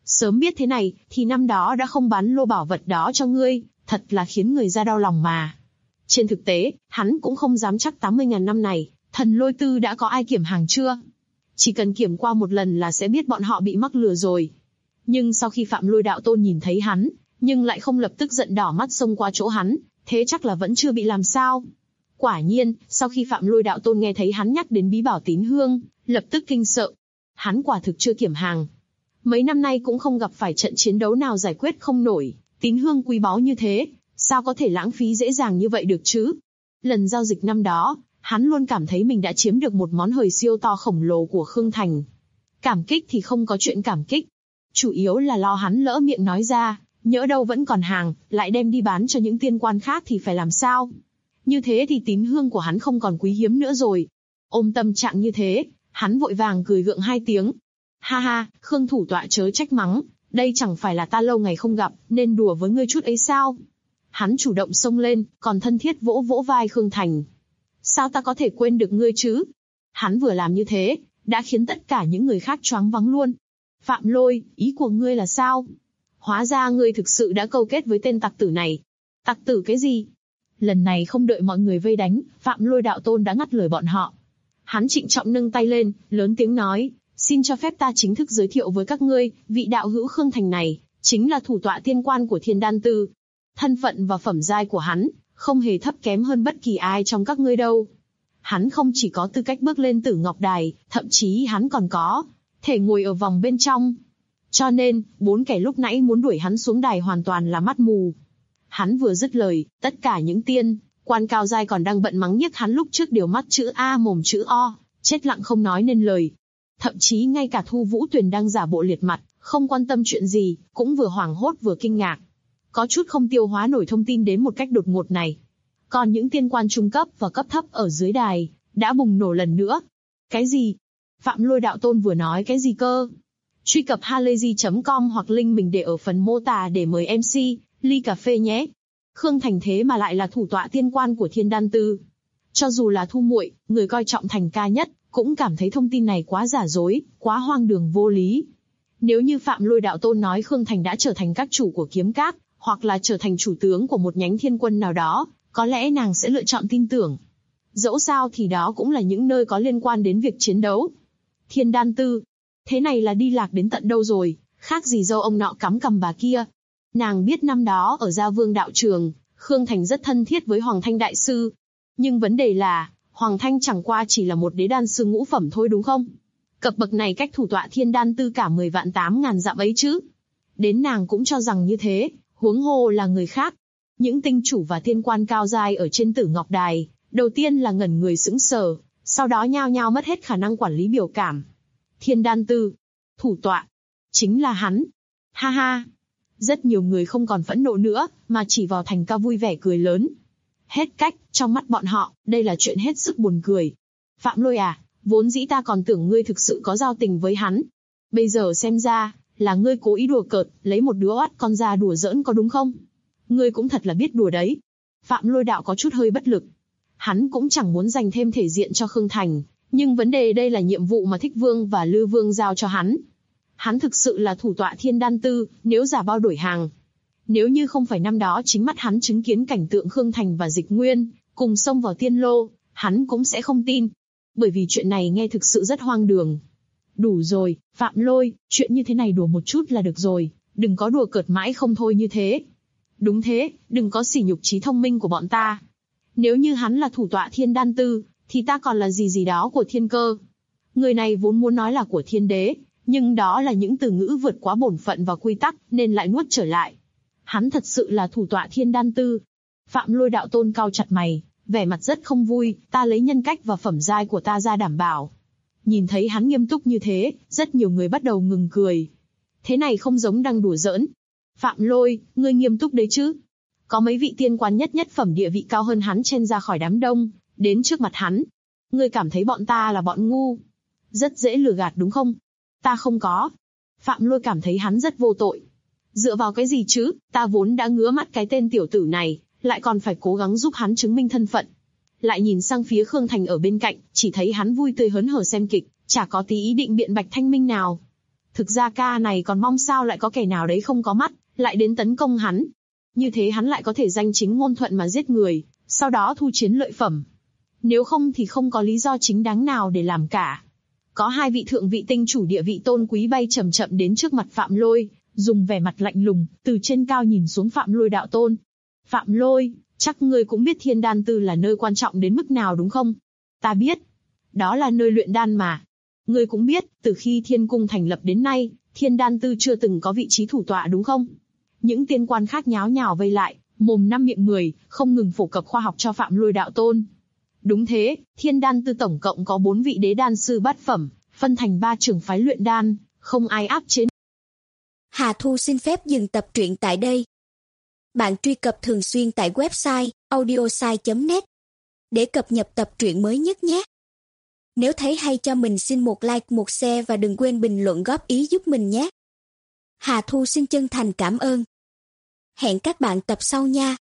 Sớm biết thế này, thì năm đó đã không bán lô bảo vật đó cho ngươi, thật là khiến người ra đau lòng mà. Trên thực tế, hắn cũng không dám chắc 80.000 năm này, Thần Lôi Tư đã có ai kiểm hàng chưa. Chỉ cần kiểm qua một lần là sẽ biết bọn họ bị mắc lừa rồi. Nhưng sau khi Phạm Lôi Đạo Tôn nhìn thấy hắn, nhưng lại không lập tức giận đỏ mắt xông qua chỗ hắn, thế chắc là vẫn chưa bị làm sao. Quả nhiên, sau khi Phạm Lôi Đạo Tôn nghe thấy hắn nhắc đến bí bảo tín hương, lập tức kinh sợ. Hắn quả thực chưa kiểm hàng. Mấy năm nay cũng không gặp phải trận chiến đấu nào giải quyết không nổi, tín hương quý báu như thế, sao có thể lãng phí dễ dàng như vậy được chứ? Lần giao dịch năm đó, hắn luôn cảm thấy mình đã chiếm được một món hời siêu to khổng lồ của Khương Thành. Cảm kích thì không có chuyện cảm kích. Chủ yếu là lo hắn lỡ miệng nói ra, nhỡ đâu vẫn còn hàng, lại đem đi bán cho những tiên quan khác thì phải làm sao? Như thế thì tín hương của hắn không còn quý hiếm nữa rồi. Ôm tâm trạng như thế, hắn vội vàng cười gượng 2 tiếng. Ha ha, Khương thủ tọa chớ trách mắng, đây chẳng phải là ta lâu ngày không gặp, nên đùa với ngươi chút ấy sao? Hắn chủ động xông lên, còn thân thiết vỗ vỗ vai Khương Thành. Sao ta có thể quên được ngươi chứ? Hắn vừa làm như thế, đã khiến tất cả những người khác choáng váng luôn. Phạm Lôi, ý của ngươi là sao? Hóa ra ngươi thực sự đã câu kết với tên tặc tử này. Tặc tử cái gì? Lần này không đợi mọi người vây đánh, Phạm Lôi Đạo Tôn đã ngắt lời bọn họ. Hắn trịnh trọng nâng tay lên, lớn tiếng nói, xin cho phép ta chính thức giới thiệu với các ngươi, vị đạo hữu Khương Thành này, chính là thủ tọa tiên quan của Thiên Đan Tư. Thân phận và phẩm giai của hắn, không hề thấp kém hơn bất kỳ ai trong các ngươi đâu. Hắn không chỉ có tư cách bước lên Tử Ngọc Đài, thậm chí hắn còn có thể ngồi ở vòng bên trong. Cho nên, 4 kẻ lúc nãy muốn đuổi hắn xuống đài hoàn toàn là mắt mù. Hắn vừa dứt lời, tất cả những tiên quan cao giai còn đang bận mắng nhiếc hắn lúc trước đều mắt chữ A mồm chữ O, chết lặng không nói nên lời. Thậm chí ngay cả Thu Vũ Tuyền đang giả bộ liệt mặt, không quan tâm chuyện gì, cũng vừa hoảng hốt vừa kinh ngạc. Có chút không tiêu hóa nổi thông tin đến một cách đột ngột này. Còn những tiên quan trung cấp và cấp thấp ở dưới đài, đã bùng nổ lần nữa. Cái gì? Phạm Lôi Đạo Tôn vừa nói cái gì cơ? Truy cập halayzi.com hoặc link mình để ở phần mô tả để mời MC, ly cà phê nhé. Khương Thành thế mà lại là thủ tọa tiên quan của Thiên Đan Tư. Cho dù là Thu Muội, người coi trọng Thành ca nhất, cũng cảm thấy thông tin này quá giả dối, quá hoang đường vô lý. Nếu như Phạm Lôi Đạo Tôn nói Khương Thành đã trở thành các chủ của kiếm các, hoặc là trở thành chủ tướng của một nhánh thiên quân nào đó, có lẽ nàng sẽ lựa chọn tin tưởng. Dẫu sao thì đó cũng là những nơi có liên quan đến việc chiến đấu. Thiên Đan Tư, thế này là đi lạc đến tận đâu rồi, khác gì dâu ông nọ cắm cằm bà kia. Nàng biết năm đó ở Gia Vương đạo trường, Khương Thành rất thân thiết với Hoàng Thanh đại sư. Nhưng vấn đề là, Hoàng Thanh chẳng qua chỉ là một đế đan sư ngũ phẩm thôi đúng không? Cập bậc này cách thủ tọa Thiên Đan Tư cả 10.800.000 dặm ấy chứ. Đến nàng cũng cho rằng như thế, huống hồ là người khác. Những tinh chủ và tiên quan cao giai ở trên Tử Ngọc Đài, đầu tiên là ngẩn người sững sờ, sau đó nhao nhao mất hết khả năng quản lý biểu cảm. Thiên Đan Tư, thủ tọa, chính là hắn. Ha ha. Rất nhiều người không còn phẫn nộ nữa, mà chỉ vào Thành ca vui vẻ cười lớn. Hết cách, trong mắt bọn họ, đây là chuyện hết sức buồn cười. Phạm Lôi à, vốn dĩ ta còn tưởng ngươi thực sự có giao tình với hắn. Bây giờ xem ra, là ngươi cố ý đùa cợt, lấy một đứa oát con ra đùa giỡn có đúng không? Ngươi cũng thật là biết đùa đấy. Phạm Lôi đạo có chút hơi bất lực. Hắn cũng chẳng muốn dành thêm thể diện cho Khương Thành, nhưng vấn đề đây là nhiệm vụ mà Thích Vương và Lư Vương giao cho hắn. Hắn thực sự là thủ tọa Thiên Đan Tư, nếu giả bao đổi hàng. Nếu như không phải năm đó chính mắt hắn chứng kiến cảnh tượng Khương Thành và Dịch Nguyên cùng xông vào tiên lô, hắn cũng sẽ không tin. Bởi vì chuyện này nghe thực sự rất hoang đường. Đủ rồi, Phạm Lôi, chuyện như thế này đùa một chút là được rồi, đừng có đùa cợt mãi không thôi như thế. Đúng thế, đừng có sỉ nhục trí thông minh của bọn ta. Nếu như hắn là thủ tọa Thiên Đan Tư, thì ta còn là gì đó của thiên cơ. Người này vốn muốn nói là của thiên đế, nhưng đó là những từ ngữ vượt quá bổn phận và quy tắc, nên lại nuốt trở lại. Hắn thật sự là thủ tọa Thiên Đan Tư. Phạm Lôi đạo tôn cau chặt mày, vẻ mặt rất không vui, ta lấy nhân cách và phẩm giai của ta ra đảm bảo. Nhìn thấy hắn nghiêm túc như thế, rất nhiều người bắt đầu ngừng cười. Thế này không giống đang đùa giỡn. Phạm Lôi, ngươi nghiêm túc đấy chứ? Có mấy vị tiên quan nhất phẩm địa vị cao hơn hắn chen ra khỏi đám đông, đến trước mặt hắn. Ngươi cảm thấy bọn ta là bọn ngu? Rất dễ lừa gạt đúng không? Ta không có. Phạm Lôi cảm thấy hắn rất vô tội. Dựa vào cái gì chứ, ta vốn đã ngứa mắt cái tên tiểu tử này, lại còn phải cố gắng giúp hắn chứng minh thân phận. Lại nhìn sang phía Khương Thành ở bên cạnh, chỉ thấy hắn vui tươi hớn hở xem kịch, chả có tí ý định biện bạch thanh minh nào. Thực ra ca này còn mong sao lại có kẻ nào đấy không có mắt, lại đến tấn công hắn. Như thế hắn lại có thể danh chính ngôn thuận mà giết người, sau đó thu chiến lợi phẩm. Nếu không thì không có lý do chính đáng nào để làm cả. Có hai vị thượng vị tinh chủ địa vị tôn quý bay chậm chậm đến trước mặt Phạm Lôi, dùng vẻ mặt lạnh lùng, từ trên cao nhìn xuống Phạm Lôi đạo tôn. Phạm Lôi, chắc ngươi cũng biết Thiên Đan Tư là nơi quan trọng đến mức nào đúng không? Ta biết. Đó là nơi luyện đan mà. Ngươi cũng biết, từ khi Thiên Cung thành lập đến nay, Thiên Đan Tư chưa từng có vị trí thủ tọa đúng không? Những tiên quan khác nháo nhào vây lại, mồm năm miệng mười, không ngừng phổ cập khoa học cho Phạm Lôi đạo tôn. Đúng thế, Thiên Đan Tư tổng cộng có 4 vị đế đan sư bát phẩm, phân thành 3 trường phái luyện đan, không ai áp chế. Hà Thu xin phép dừng tập truyện tại đây. Bạn truy cập thường xuyên tại website audiosai.net để cập nhật tập truyện mới nhất nhé. Nếu thấy hay cho mình xin một like, một share và đừng quên bình luận góp ý giúp mình nhé. Hà Thu xin chân thành cảm ơn. Hẹn các bạn tập sau nha.